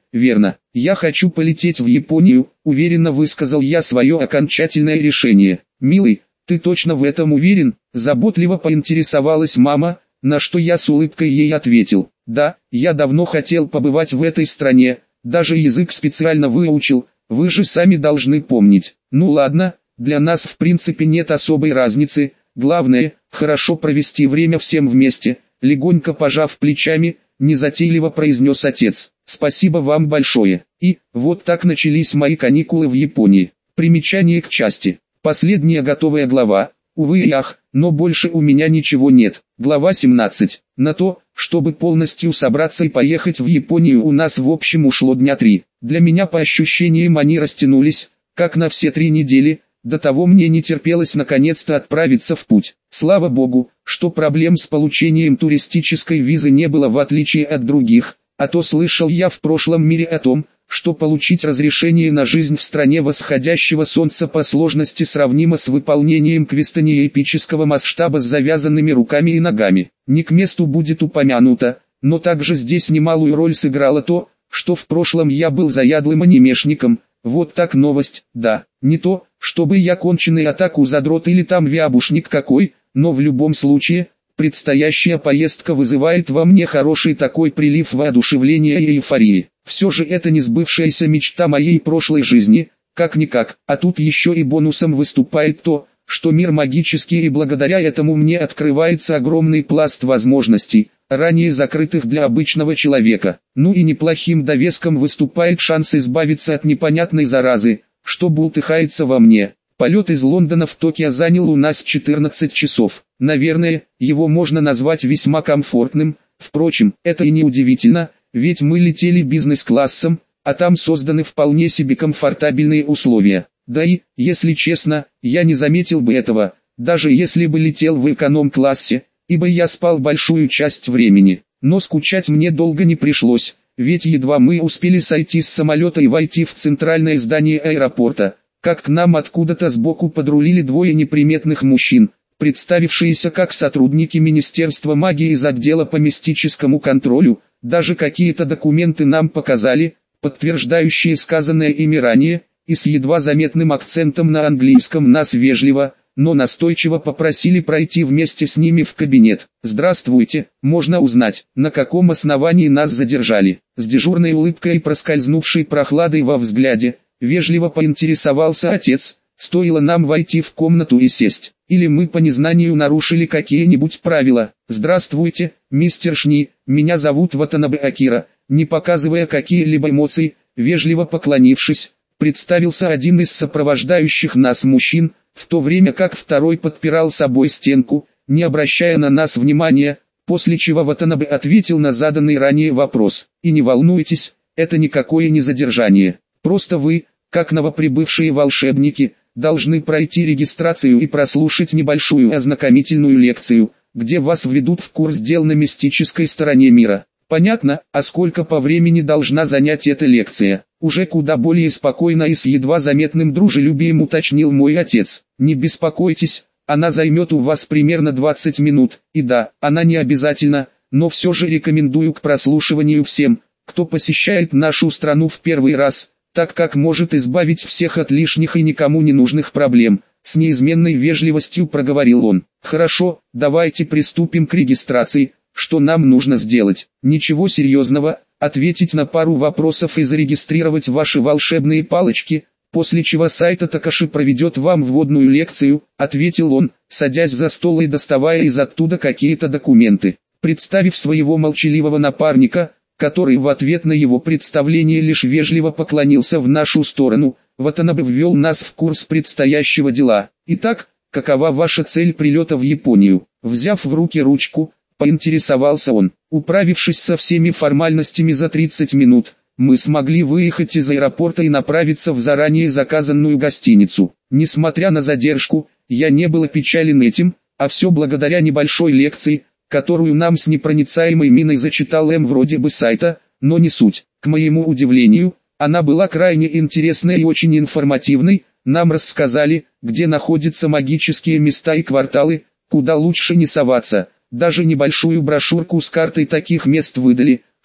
верно. Я хочу полететь в Японию, уверенно высказал я свое окончательное решение. Милый, ты точно в этом уверен? Заботливо поинтересовалась мама, на что я с улыбкой ей ответил. Да, я давно хотел побывать в этой стране, даже язык специально выучил, вы же сами должны помнить. Ну ладно, для нас в принципе нет особой разницы, главное, хорошо провести время всем вместе, легонько пожав плечами, незатейливо произнес отец. Спасибо вам большое. И, вот так начались мои каникулы в Японии. Примечание к части. Последняя готовая глава. Увы и ах, но больше у меня ничего нет. Глава 17. На то, чтобы полностью собраться и поехать в Японию, у нас в общем ушло дня 3. Для меня по ощущениям они растянулись, как на все 3 недели. До того мне не терпелось наконец-то отправиться в путь. Слава богу, что проблем с получением туристической визы не было в отличие от других, а то слышал я в прошлом мире о том, что получить разрешение на жизнь в стране восходящего солнца по сложности сравнимо с выполнением квеста неэпического масштаба с завязанными руками и ногами. Не к месту будет упомянуто, но также здесь немалую роль сыграло то, что в прошлом я был заядлым анимешником. Вот так новость, да, не то, чтобы я конченый атаку задрот или там вябушник какой, но в любом случае, предстоящая поездка вызывает во мне хороший такой прилив воодушевления и эйфории. Все же это не сбывшаяся мечта моей прошлой жизни, как-никак, а тут еще и бонусом выступает то, что мир магический и благодаря этому мне открывается огромный пласт возможностей, ранее закрытых для обычного человека. Ну и неплохим довеском выступает шанс избавиться от непонятной заразы, что бултыхается во мне. Полет из Лондона в Токио занял у нас 14 часов. Наверное, его можно назвать весьма комфортным, впрочем, это и не удивительно, ведь мы летели бизнес-классом, а там созданы вполне себе комфортабельные условия. Да и, если честно, я не заметил бы этого, даже если бы летел в эконом-классе, ибо я спал большую часть времени. Но скучать мне долго не пришлось, ведь едва мы успели сойти с самолета и войти в центральное здание аэропорта, как к нам откуда-то сбоку подрулили 2 неприметных мужчин, представившиеся как сотрудники Министерства магии из отдела по мистическому контролю. Даже какие-то документы нам показали, подтверждающие сказанное ими ранее, и с едва заметным акцентом на английском нас вежливо, но настойчиво попросили пройти вместе с ними в кабинет. «Здравствуйте, можно узнать, на каком основании нас задержали?» С дежурной улыбкой и проскользнувшей прохладой во взгляде, вежливо поинтересовался отец, стоило нам войти в комнату и сесть. Или мы по незнанию нарушили какие-нибудь правила? «Здравствуйте, мистер Шни, меня зовут Ватанабе Акира», не показывая какие-либо эмоции, вежливо поклонившись, представился один из сопровождающих нас мужчин, в то время как второй подпирал собой стенку, не обращая на нас внимания, после чего Ватанабе ответил на заданный ранее вопрос. «И не волнуйтесь, это никакое не задержание, просто вы, как новоприбывшие волшебники, должны пройти регистрацию и прослушать небольшую ознакомительную лекцию, где вас введут в курс дел на мистической стороне мира». «Понятно, а сколько по времени должна занять эта лекция?» Уже куда более спокойно и с едва заметным дружелюбием уточнил мой отец. «Не беспокойтесь, она займет у вас примерно 20 минут, и да, она не обязательна, но все же рекомендую к прослушиванию всем, кто посещает нашу страну в первый раз, так как может избавить всех от лишних и никому не нужных проблем», с неизменной вежливостью проговорил он. «Хорошо, давайте приступим к регистрации. Что нам нужно сделать?» «Ничего серьезного, ответить на пару вопросов и зарегистрировать ваши волшебные палочки, после чего сайт Такаши проведет вам вводную лекцию», ответил он, садясь за стол и доставая из оттуда какие-то документы. Представив своего молчаливого напарника, который в ответ на его представление лишь вежливо поклонился в нашу сторону, Ватанабе ввел нас в курс предстоящего дела. «Итак, какова ваша цель прилета в Японию?» Взяв в руки ручку, поинтересовался он. Управившись со всеми формальностями за 30 минут, мы смогли выехать из аэропорта и направиться в заранее заказанную гостиницу. Несмотря на задержку, я не был опечален этим, а все благодаря небольшой лекции, которую нам с непроницаемой миной зачитал вроде бы сайта, но не суть. К моему удивлению, она была крайне интересной и очень информативной. Нам рассказали, где находятся магические места и кварталы, куда лучше не соваться. Даже небольшую брошюрку с картой таких мест выдали,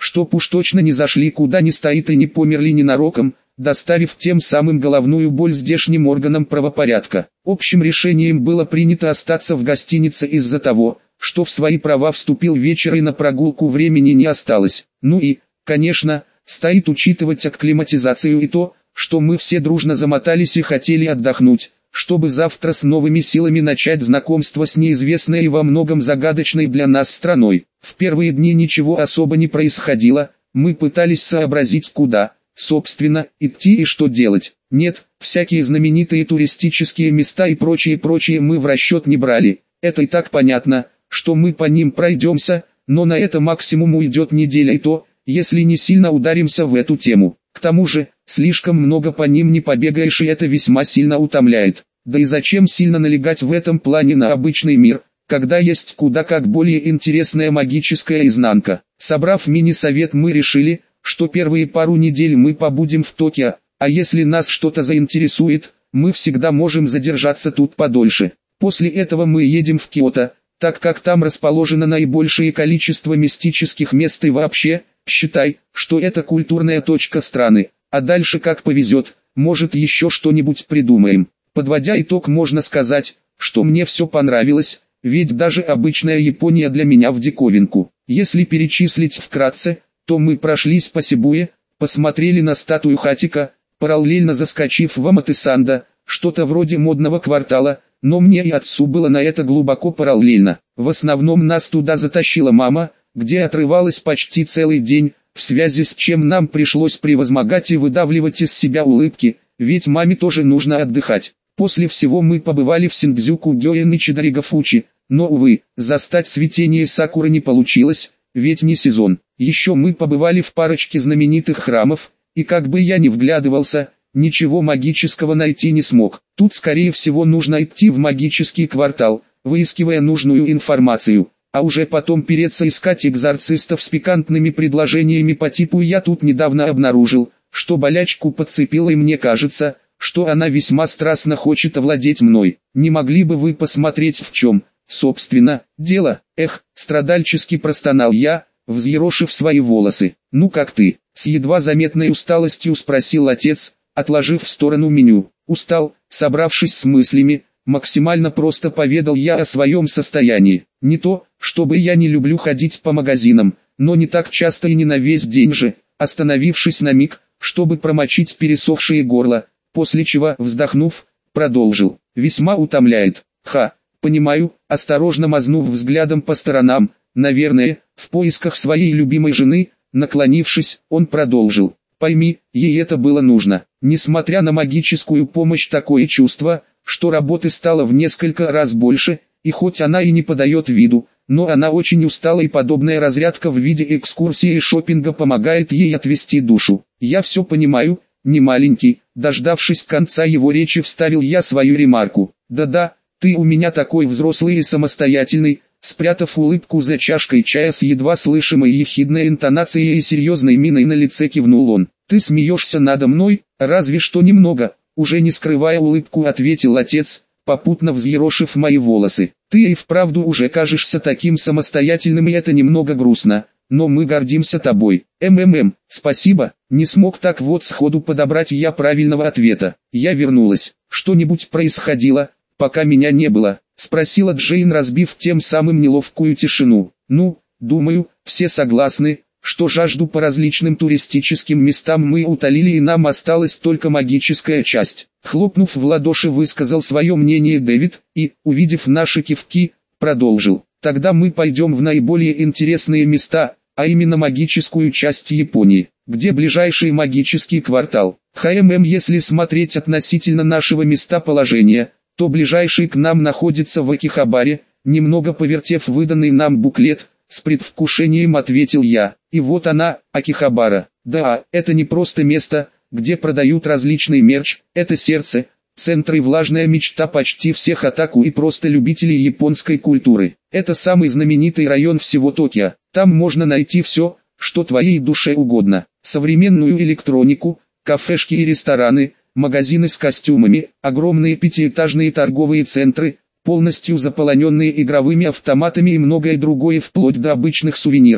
чтоб уж точно не зашли куда ни стоит и не померли ненароком, доставив тем самым головную боль здешним органам правопорядка. Общим решением было принято остаться в гостинице из-за того, что в свои права вступил вечер и на прогулку времени не осталось. Ну и, конечно, стоит учитывать акклиматизацию и то, что мы все дружно замотались и хотели отдохнуть, чтобы завтра с новыми силами начать знакомство с неизвестной и во многом загадочной для нас страной. В первые дни ничего особо не происходило, мы пытались сообразить куда, собственно, идти и что делать. Нет, всякие знаменитые туристические места и прочее мы в расчет не брали. Это и так понятно, что мы по ним пройдемся, но на это максимум уйдет неделя и то, если не сильно ударимся в эту тему. К тому же, слишком много по ним не побегаешь и это весьма сильно утомляет. Да и зачем сильно налегать в этом плане на обычный мир, когда есть куда как более интересная магическая изнанка. Собрав мини-совет, мы решили, что первые пару недель мы побудем в Токио, а если нас что-то заинтересует, мы всегда можем задержаться тут подольше. После этого мы едем в Киото, так как там расположено наибольшее количество мистических мест и вообще, считай, что это культурная точка страны, а дальше как повезет, может еще что-нибудь придумаем. Подводя итог, можно сказать, что мне все понравилось, ведь даже обычная Япония для меня в диковинку. Если перечислить вкратце, то мы прошлись по Сибуе, посмотрели на статую Хатико, параллельно заскочив в Аматесандо, что-то вроде модного квартала, но мне и отцу было на это глубоко параллельно. В основном нас туда затащила мама, где отрывалась почти целый день, в связи с чем нам пришлось превозмогать и выдавливать из себя улыбки, ведь маме тоже нужно отдыхать. После всего мы побывали в Синдзюку, Гёен и Чидаригафучи, но, увы, застать цветение сакуры не получилось, ведь не сезон. Еще мы побывали в парочке знаменитых храмов, и как бы я ни вглядывался, ничего магического найти не смог. Тут скорее всего нужно идти в магический квартал, выискивая нужную информацию, а уже потом переться искать экзорцистов с пикантными предложениями по типу «я тут недавно обнаружил, что болячку подцепила и мне кажется, что она весьма страстно хочет овладеть мной. Не могли бы вы посмотреть в чем, собственно, дело?» Страдальчески простонал я, взъерошив свои волосы. «Ну как ты?» — с едва заметной усталостью спросил отец, отложив в сторону меню. «Устал», собравшись с мыслями, максимально просто поведал я о своем состоянии. Не то, чтобы я не люблю ходить по магазинам, но не так часто и не на весь день же, остановившись на миг, чтобы промочить пересохшее горло, после чего, вздохнув, продолжил. «Весьма утомляет. Понимаю», осторожно мазнув взглядом по сторонам, наверное, в поисках своей любимой жены, наклонившись, он продолжил. «Пойми, ей это было нужно. Несмотря на магическую помощь, такое чувство, что работы стало в несколько раз больше, и хоть она и не подает виду, но она очень устала и подобная разрядка в виде экскурсии и шопинга помогает ей отвести душу. Я все понимаю, не маленький». Дождавшись конца его речи, вставил я свою ремарку. «Да-да, ты у меня такой взрослый и самостоятельный», спрятав улыбку за чашкой чая с едва слышимой ехидной интонацией и серьезной миной на лице, кивнул он. «Ты смеешься надо мной?» «Разве что немного», уже не скрывая улыбку, ответил отец, попутно взъерошив мои волосы. «Ты и вправду уже кажешься таким самостоятельным, и это немного грустно, но мы гордимся тобой». Спасибо», не смог так вот сходу подобрать я правильного ответа. «Я вернулась. Что-нибудь происходило, пока меня не было?» Спросила Джейн, разбив тем самым неловкую тишину. «Ну, думаю, все согласны, что жажду по различным туристическим местам мы утолили и нам осталась только магическая часть». Хлопнув в ладоши, высказал свое мнение Дэвид и, увидев наши кивки, продолжил. «Тогда мы пойдем в наиболее интересные места, а именно магическую часть Японии. Где ближайший магический квартал?» Если смотреть относительно нашего местоположения, то ближайший к нам находится в Акихабаре. Немного повертев выданный нам буклет, с предвкушением ответил я. И вот она, Акихабара. Да, это не просто место, где продают различный мерч, это сердце, центр и влажная мечта почти всех отаку и просто любителей японской культуры. Это самый знаменитый район всего Токио. Там можно найти все, что твоей душе угодно. Современную электронику, кафешки и рестораны, магазины с костюмами, огромные пятиэтажные торговые центры, полностью заполоненные игровыми автоматами и многое другое вплоть до обычных сувениров.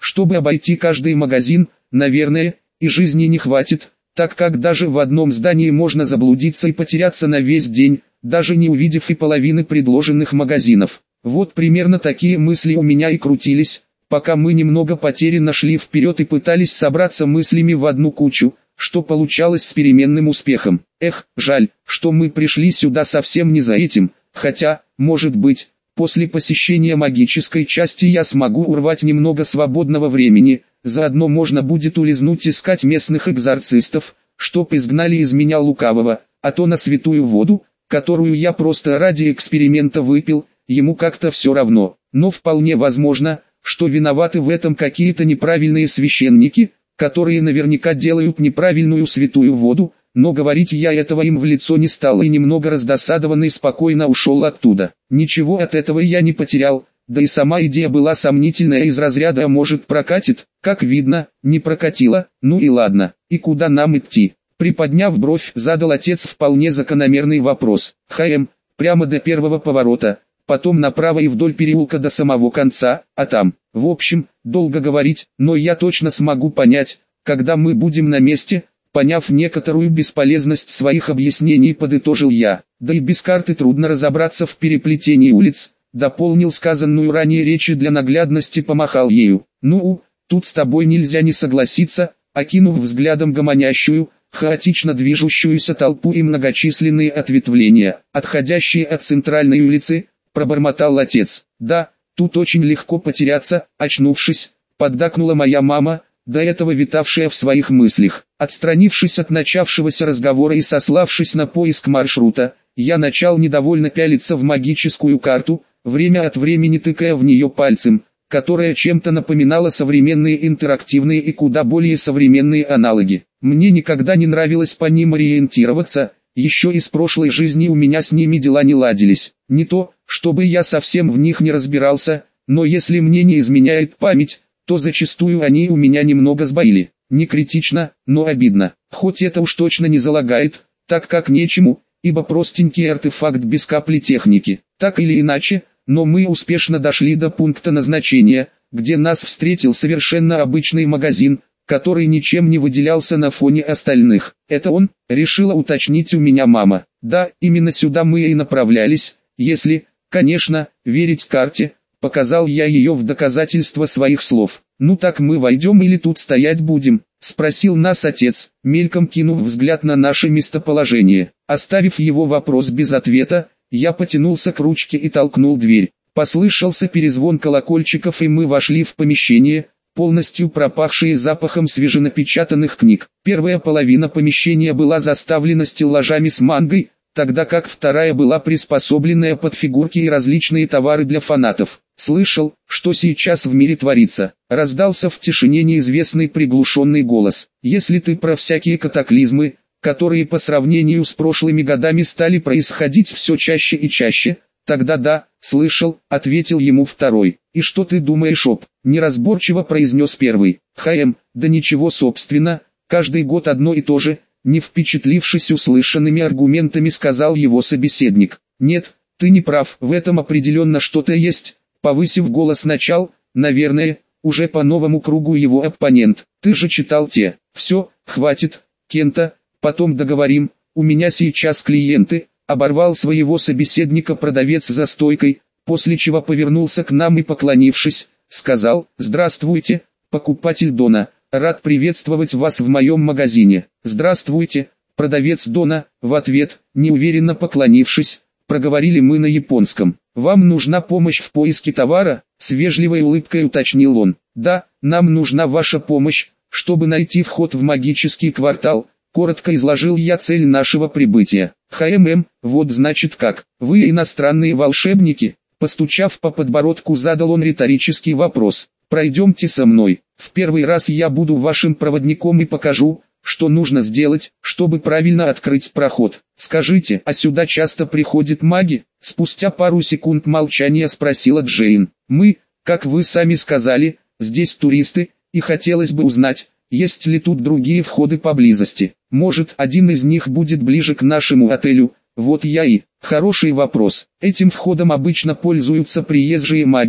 чтобы обойти каждый магазин, наверное, и жизни не хватит, так как даже в одном здании можно заблудиться и потеряться на весь день, даже не увидев и половины предложенных магазинов. Вот примерно такие мысли у меня и крутились, пока мы немного потерянно шли вперед и пытались собраться мыслями в одну кучу, что получалось с переменным успехом. Эх, жаль, что мы пришли сюда совсем не за этим, хотя, может быть, после посещения магической части я смогу урвать немного свободного времени, заодно можно будет улизнуть искать местных экзорцистов, чтоб изгнали из меня лукавого, а то на святую воду, которую я просто ради эксперимента выпил, ему как-то все равно. Но вполне возможно, что виноваты в этом какие-то неправильные священники, которые наверняка делают неправильную святую воду, но говорить я этого им в лицо не стал и немного раздосадованный спокойно ушел оттуда. Ничего от этого я не потерял, да и сама идея была сомнительная из разряда «а может прокатит», как видно, не прокатила. Ну и ладно, и куда нам идти? Приподняв бровь, задал отец вполне закономерный вопрос. Прямо до первого поворота, потом направо и вдоль переулка до самого конца, а там, в общем, долго говорить, но я точно смогу понять, когда мы будем на месте. Поняв некоторую бесполезность своих объяснений, подытожил я. Да и без карты трудно разобраться в переплетении улиц, дополнил сказанную ранее речь и для наглядности помахал ею. Ну, тут с тобой нельзя не согласиться, окинув взглядом гомонящую, хаотично движущуюся толпу и многочисленные ответвления, отходящие от центральной улицы, пробормотал отец. Да, тут очень легко потеряться, очнувшись, поддакнула моя мама, до этого витавшая в своих мыслях. Отстранившись от начавшегося разговора и сославшись на поиск маршрута, я начал недовольно пялиться в магическую карту, время от времени тыкая в нее пальцем, которая чем-то напоминала современные интерактивные и куда более современные аналоги. Мне никогда не нравилось по ним ориентироваться, еще из прошлой жизни у меня с ними дела не ладились. Не то, чтобы я совсем в них не разбирался, но если мне не изменяет память, то зачастую они у меня немного сбоили. Не критично, но обидно. Хоть это уж точно не залагает, так как нечему, ибо простенький артефакт без капли техники. Так или иначе, но мы успешно дошли до пункта назначения, где нас встретил совершенно обычный магазин, который ничем не выделялся на фоне остальных. «Это он?» — решила уточнить у меня мама. «Да, именно сюда мы и направлялись, если, конечно, верить карте», — показал я ее в доказательство своих слов. «Ну так мы войдем или тут стоять будем?» — спросил нас отец, мельком кинув взгляд на наше местоположение. Оставив его вопрос без ответа, я потянулся к ручке и толкнул дверь. Послышался перезвон колокольчиков, и мы вошли в помещение, полностью пропахшее запахом свеженапечатанных книг. Первая половина помещения была заставлена стеллажами с мангой, тогда как вторая была приспособленная под фигурки и различные товары для фанатов. «Слышал, что сейчас в мире творится?» — раздался в тишине неизвестный приглушенный голос. «Если ты про всякие катаклизмы, которые по сравнению с прошлыми годами стали происходить все чаще и чаще, тогда да, слышал», — ответил ему второй. «И что ты думаешь об?» — неразборчиво произнес первый. Да ничего собственно, каждый год одно и то же», — не впечатлившись услышанными аргументами, сказал его собеседник. «Нет, ты не прав, в этом определенно что-то есть», — повысив голос начал, наверное, уже по новому кругу его оппонент. «Ты же читал те». «Все, хватит, Кента, потом договорим, у меня сейчас клиенты», — оборвал своего собеседника продавец за стойкой, после чего повернулся к нам и, поклонившись, сказал: «Здравствуйте, покупатель Дона, рад приветствовать вас в моем магазине». «Здравствуйте, продавец Дона», — в ответ, неуверенно поклонившись, проговорили мы на японском. «Вам нужна помощь в поиске товара?» — с вежливой улыбкой уточнил он. «Да, нам нужна ваша помощь, чтобы найти вход в магический квартал», — коротко изложил я цель нашего прибытия. Вот значит как, вы иностранные волшебники?» Постучав по подбородку, задал он риторический вопрос. «Пройдемте со мной, в первый раз я буду вашим проводником и покажу, что нужно сделать, чтобы правильно открыть проход. Скажите, а сюда часто приходят маги?» Спустя пару секунд молчания спросила Джейн. «Мы, как вы сами сказали, здесь туристы, и хотелось бы узнать, есть ли тут другие входы поблизости. Может, один из них будет ближе к нашему отелю?» «Вот я и...» «Хороший вопрос. Этим входом обычно пользуются приезжие маги,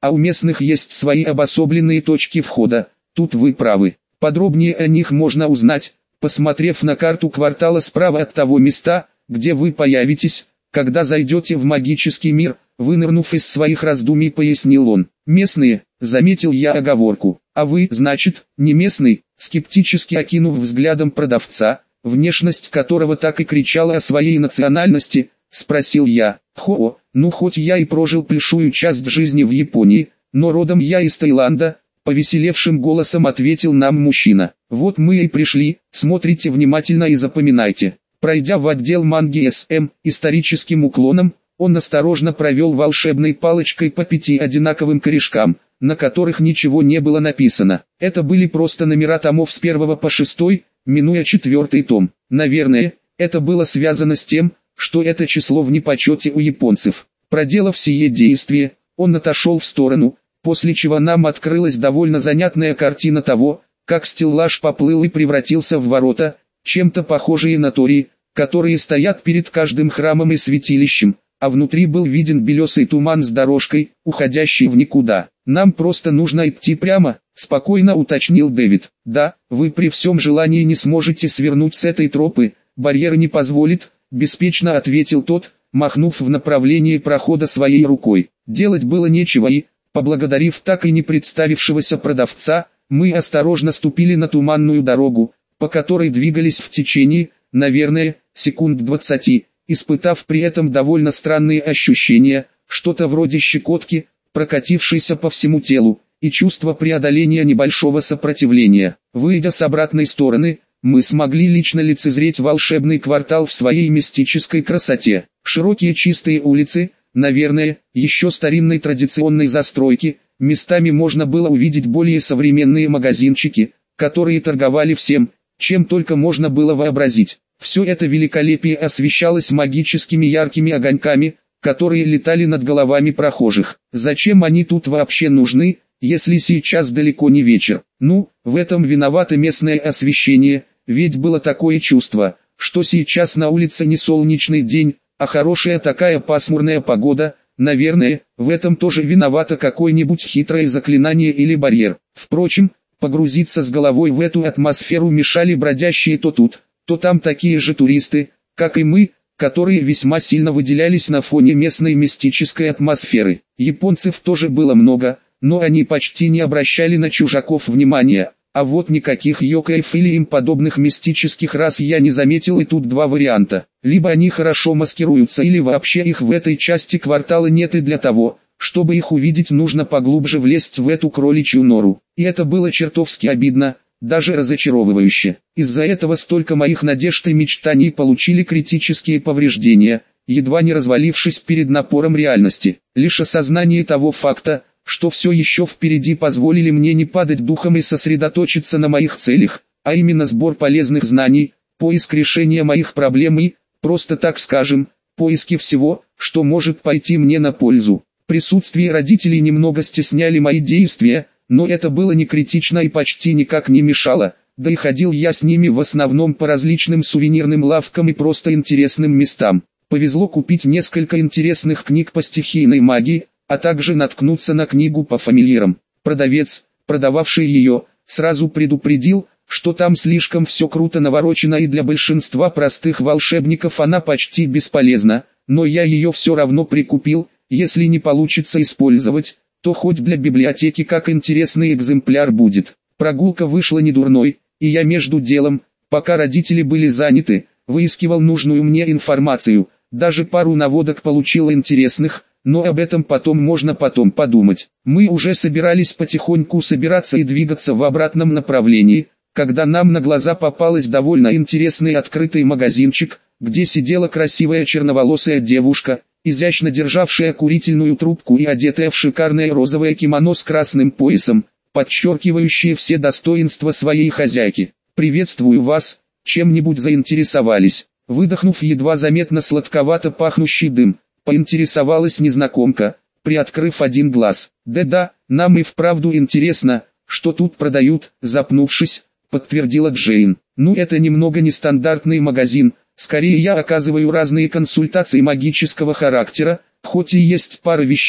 а у местных есть свои обособленные точки входа. Тут вы правы. Подробнее о них можно узнать, посмотрев на карту квартала справа от того места, где вы появитесь, когда зайдете в магический мир, вынырнув из своих раздумий, пояснил он. Местные, заметил я оговорку. А вы, значит, не местный? Скептически окинув взглядом продавца, внешность которого так и кричала о своей национальности, спросил я. Хо, ну хоть я и прожил большую часть жизни в Японии, но родом я из Таиланда, повеселевшим голосом ответил нам мужчина. Вот мы и пришли, смотрите внимательно и запоминайте. Пройдя в отдел манги СМ, историческим уклоном, он осторожно провел волшебной палочкой по 5 одинаковым корешкам, на которых ничего не было написано. Это были просто номера томов с 1 по 6, минуя 4 том. Наверное, это было связано с тем, что это число в непочете у японцев. Проделав сие действие, он отошел в сторону, после чего нам открылась довольно занятная картина того, как стеллаж поплыл и превратился в ворота, чем-то похожие на тории, которые стоят перед каждым храмом и святилищем, а внутри был виден белесый туман с дорожкой, уходящей в никуда. «Нам просто нужно идти прямо», — спокойно уточнил Дэвид. «Да, вы при всем желании не сможете свернуть с этой тропы, барьер не позволит», — беспечно ответил тот, махнув в направлении прохода своей рукой. Делать было нечего и, поблагодарив так и не представившегося продавца, мы осторожно ступили на туманную дорогу, по которой двигались в течение, наверное, секунд 20, испытав при этом довольно странные ощущения, что-то вроде щекотки, прокатившейся по всему телу, и чувство преодоления небольшого сопротивления. Выйдя с обратной стороны, мы смогли лично лицезреть волшебный квартал в своей мистической красоте. Широкие чистые улицы, наверное, еще старинной традиционной застройки, местами можно было увидеть более современные магазинчики, которые торговали всем, чем только можно было вообразить. Все это великолепие освещалось магическими яркими огоньками, которые летали над головами прохожих. Зачем они тут вообще нужны, если сейчас далеко не вечер? Ну, в этом виновато местное освещение, ведь было такое чувство, что сейчас на улице не солнечный день, а хорошая такая пасмурная погода. Наверное, в этом тоже виновато какое-нибудь хитрое заклинание или барьер. Впрочем, погрузиться с головой в эту атмосферу мешали бродящие то тут, то там такие же туристы, как и мы, которые весьма сильно выделялись на фоне местной мистической атмосферы. Японцев тоже было много, но они почти не обращали на чужаков внимания, а вот никаких йокаев или им подобных мистических рас я не заметил, и тут два варианта. Либо они хорошо маскируются, или вообще их в этой части квартала нет, и для того, чтобы их увидеть, нужно поглубже влезть в эту кроличью нору. И это было чертовски обидно, даже разочаровывающе. Из-за этого столько моих надежд и мечтаний получили критические повреждения, едва не развалившись перед напором реальности. Лишь осознание того факта, что все еще впереди, позволили мне не падать духом и сосредоточиться на моих целях, а именно сбор полезных знаний, поиск решения моих проблем и, просто так скажем, поиски всего, что может пойти мне на пользу. Присутствие родителей немного стесняли мои действия, но это было не критично и почти никак не мешало, да и ходил я с ними в основном по различным сувенирным лавкам и просто интересным местам. Повезло купить несколько интересных книг по стихийной магии, а также наткнуться на книгу по фамильярам. Продавец, продававший ее, сразу предупредил, что там слишком все круто наворочено и для большинства простых волшебников она почти бесполезна, но я ее все равно прикупил. Если не получится использовать, то хоть для библиотеки как интересный экземпляр будет. Прогулка вышла недурной, и я между делом, пока родители были заняты, выискивал нужную мне информацию, даже пару наводок получил интересных, но об этом можно потом подумать. Мы уже собирались потихоньку собираться и двигаться в обратном направлении, когда нам на глаза попалась довольно интересный открытый магазинчик, где сидела красивая черноволосая девушка, изящно державшая курительную трубку и одетая в шикарное розовое кимоно с красным поясом, подчеркивающее все достоинства своей хозяйки. «Приветствую вас, чем-нибудь заинтересовались?» Выдохнув едва заметно сладковато пахнущий дым, поинтересовалась незнакомка, приоткрыв один глаз. «Да-да, нам и вправду интересно, что тут продают», запнувшись, подтвердила Джейн. «Ну, это немного нестандартный магазин. Скорее я оказываю разные консультации магического характера, хоть и есть пара вещей,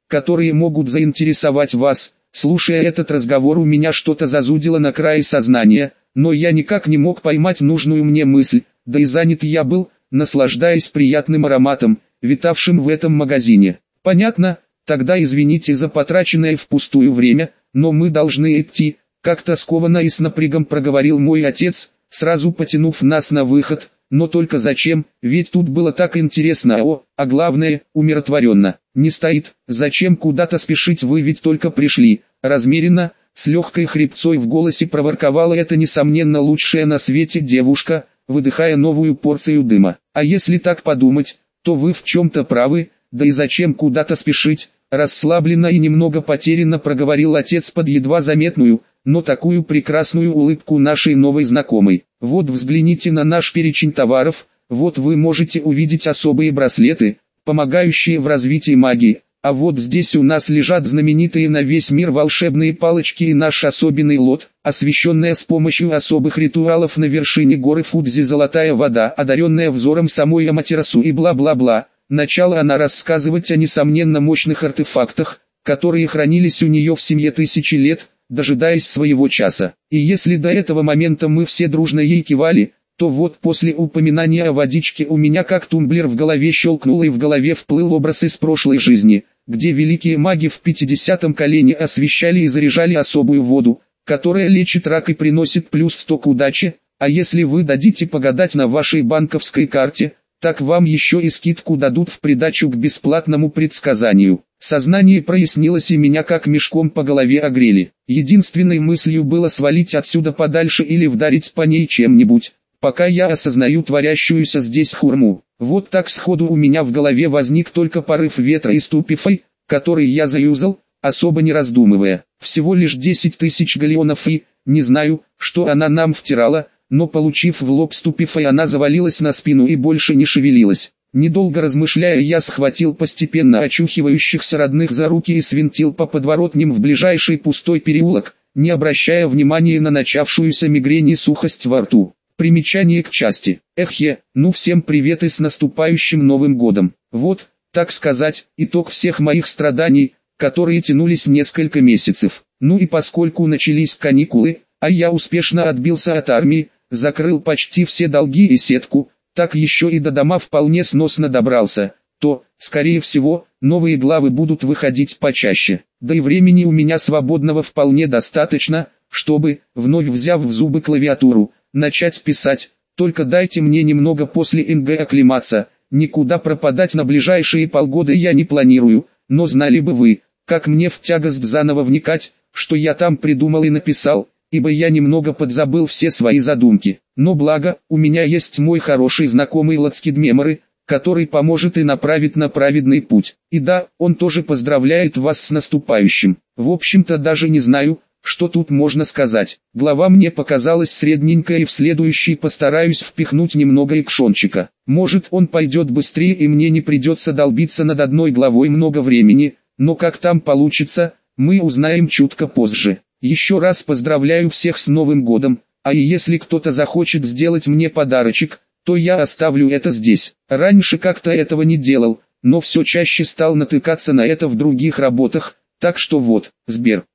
которые могут заинтересовать вас. Слушая этот разговор, у меня что-то зазудило на крае сознания, но я никак не мог поймать нужную мне мысль, да и занят я был, наслаждаясь приятным ароматом, витавшим в этом магазине. Понятно, тогда извините за потраченное впустую время, но мы должны идти, как-то скованно и с напрягом проговорил мой отец, сразу потянув нас на выход, но только зачем, ведь тут было так интересно, а главное, умиротворенно. Не стоит, зачем куда-то спешить, вы ведь только пришли, размеренно, с легкой хрипцой в голосе проворковала эта несомненно лучшая на свете девушка, выдыхая новую порцию дыма. А если так подумать, то вы в чем-то правы, да и зачем куда-то спешить, расслабленно и немного потерянно проговорил отец под едва заметную, но такую прекрасную улыбку нашей новой знакомой. Вот взгляните на наш перечень товаров, вот вы можете увидеть особые браслеты, помогающие в развитии магии, а вот здесь у нас лежат знаменитые на весь мир волшебные палочки и наш особенный лот, освещенная с помощью особых ритуалов на вершине горы Фудзи золотая вода, одаренная взором самой Аматерасу и бла-бла-бла. Начала она рассказывать о несомненно мощных артефактах, которые хранились у нее в семье тысячи лет, дожидаясь своего часа. И если до этого момента мы все дружно ей кивали, то вот после упоминания о водичке у меня как тумблер в голове щелкнул и в голове вплыл образ из прошлой жизни, где великие маги в 50-м колене освещали и заряжали особую воду, которая лечит рак и приносит плюс 100 к удаче, а если вы дадите погадать на вашей банковской карте, так вам еще и скидку дадут в придачу к бесплатному предсказанию. Сознание прояснилось и меня как мешком по голове огрели. Единственной мыслью было свалить отсюда подальше или вдарить по ней чем-нибудь, пока я осознаю творящуюся здесь хурму. Вот так сходу у меня в голове возник только порыв ветра и ступифай, который я заюзал, особо не раздумывая. Всего лишь 10 тысяч галеонов и, не знаю, что она нам втирала, но получив в лоб ступифай, она завалилась на спину и больше не шевелилась. Недолго размышляя, я схватил постепенно очухивающихся родных за руки и свинтил по подворотням в ближайший пустой переулок, не обращая внимания на начавшуюся мигрень и сухость во рту. Примечание к части. Ну всем привет и с наступающим Новым годом. Вот, так сказать, итог всех моих страданий, которые тянулись несколько месяцев. Ну и поскольку начались каникулы, а я успешно отбился от армии, закрыл почти все долги и сетку, так еще и до дома вполне сносно добрался, то, скорее всего, новые главы будут выходить почаще. Да и времени у меня свободного вполне достаточно, чтобы, вновь взяв в зубы клавиатуру, начать писать. Только дайте мне немного после НГ оклематься, никуда пропадать на ближайшие полгода я не планирую, но знали бы вы, как мне в тягость заново вникать, что я там придумал и написал, ибо я немного подзабыл все свои задумки. Но благо, у меня есть мой хороший знакомый Лацкидмеморы, который поможет и направит на праведный путь. И да, он тоже поздравляет вас с наступающим. В общем-то даже не знаю, что тут можно сказать. Глава мне показалась средненькая, и в следующий постараюсь впихнуть немного экшончика. Может, он пойдет быстрее и мне не придется долбиться над одной главой много времени, но как там получится, мы узнаем чутко позже. Еще раз поздравляю всех с Новым годом, а и если кто-то захочет сделать мне подарочек, то я оставлю это здесь. Раньше как-то этого не делал, но все чаще стал натыкаться на это в других работах, так что вот, Сбер,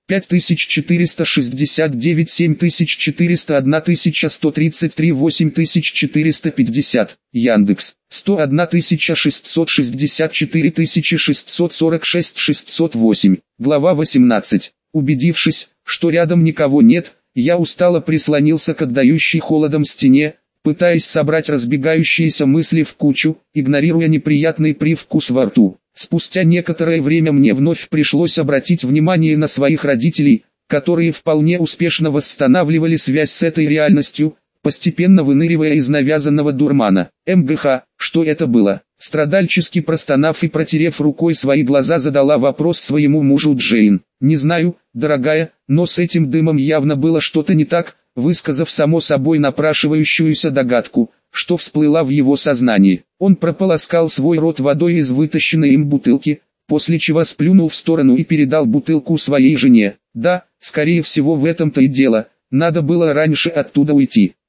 5469 7400 1133 8450, Яндекс, 101 664 646 608, глава 18. Убедившись, что рядом никого нет, я устало прислонился к отдающей холодом стене, пытаясь собрать разбегающиеся мысли в кучу, игнорируя неприятный привкус во рту. Спустя некоторое время мне вновь пришлось обратить внимание на своих родителей, которые вполне успешно восстанавливали связь с этой реальностью, постепенно выныривая из навязанного дурмана. МГХ, что это было? Страдальчески простонав и протерев рукой свои глаза, задала вопрос своему мужу Джейн. «Не знаю, дорогая, но с этим дымом явно было что-то не так», высказав само собой напрашивающуюся догадку, что всплыла в его сознании. Он прополоскал свой рот водой из вытащенной им бутылки, после чего сплюнул в сторону и передал бутылку своей жене. «Да, скорее всего в этом-то и дело, надо было раньше оттуда уйти».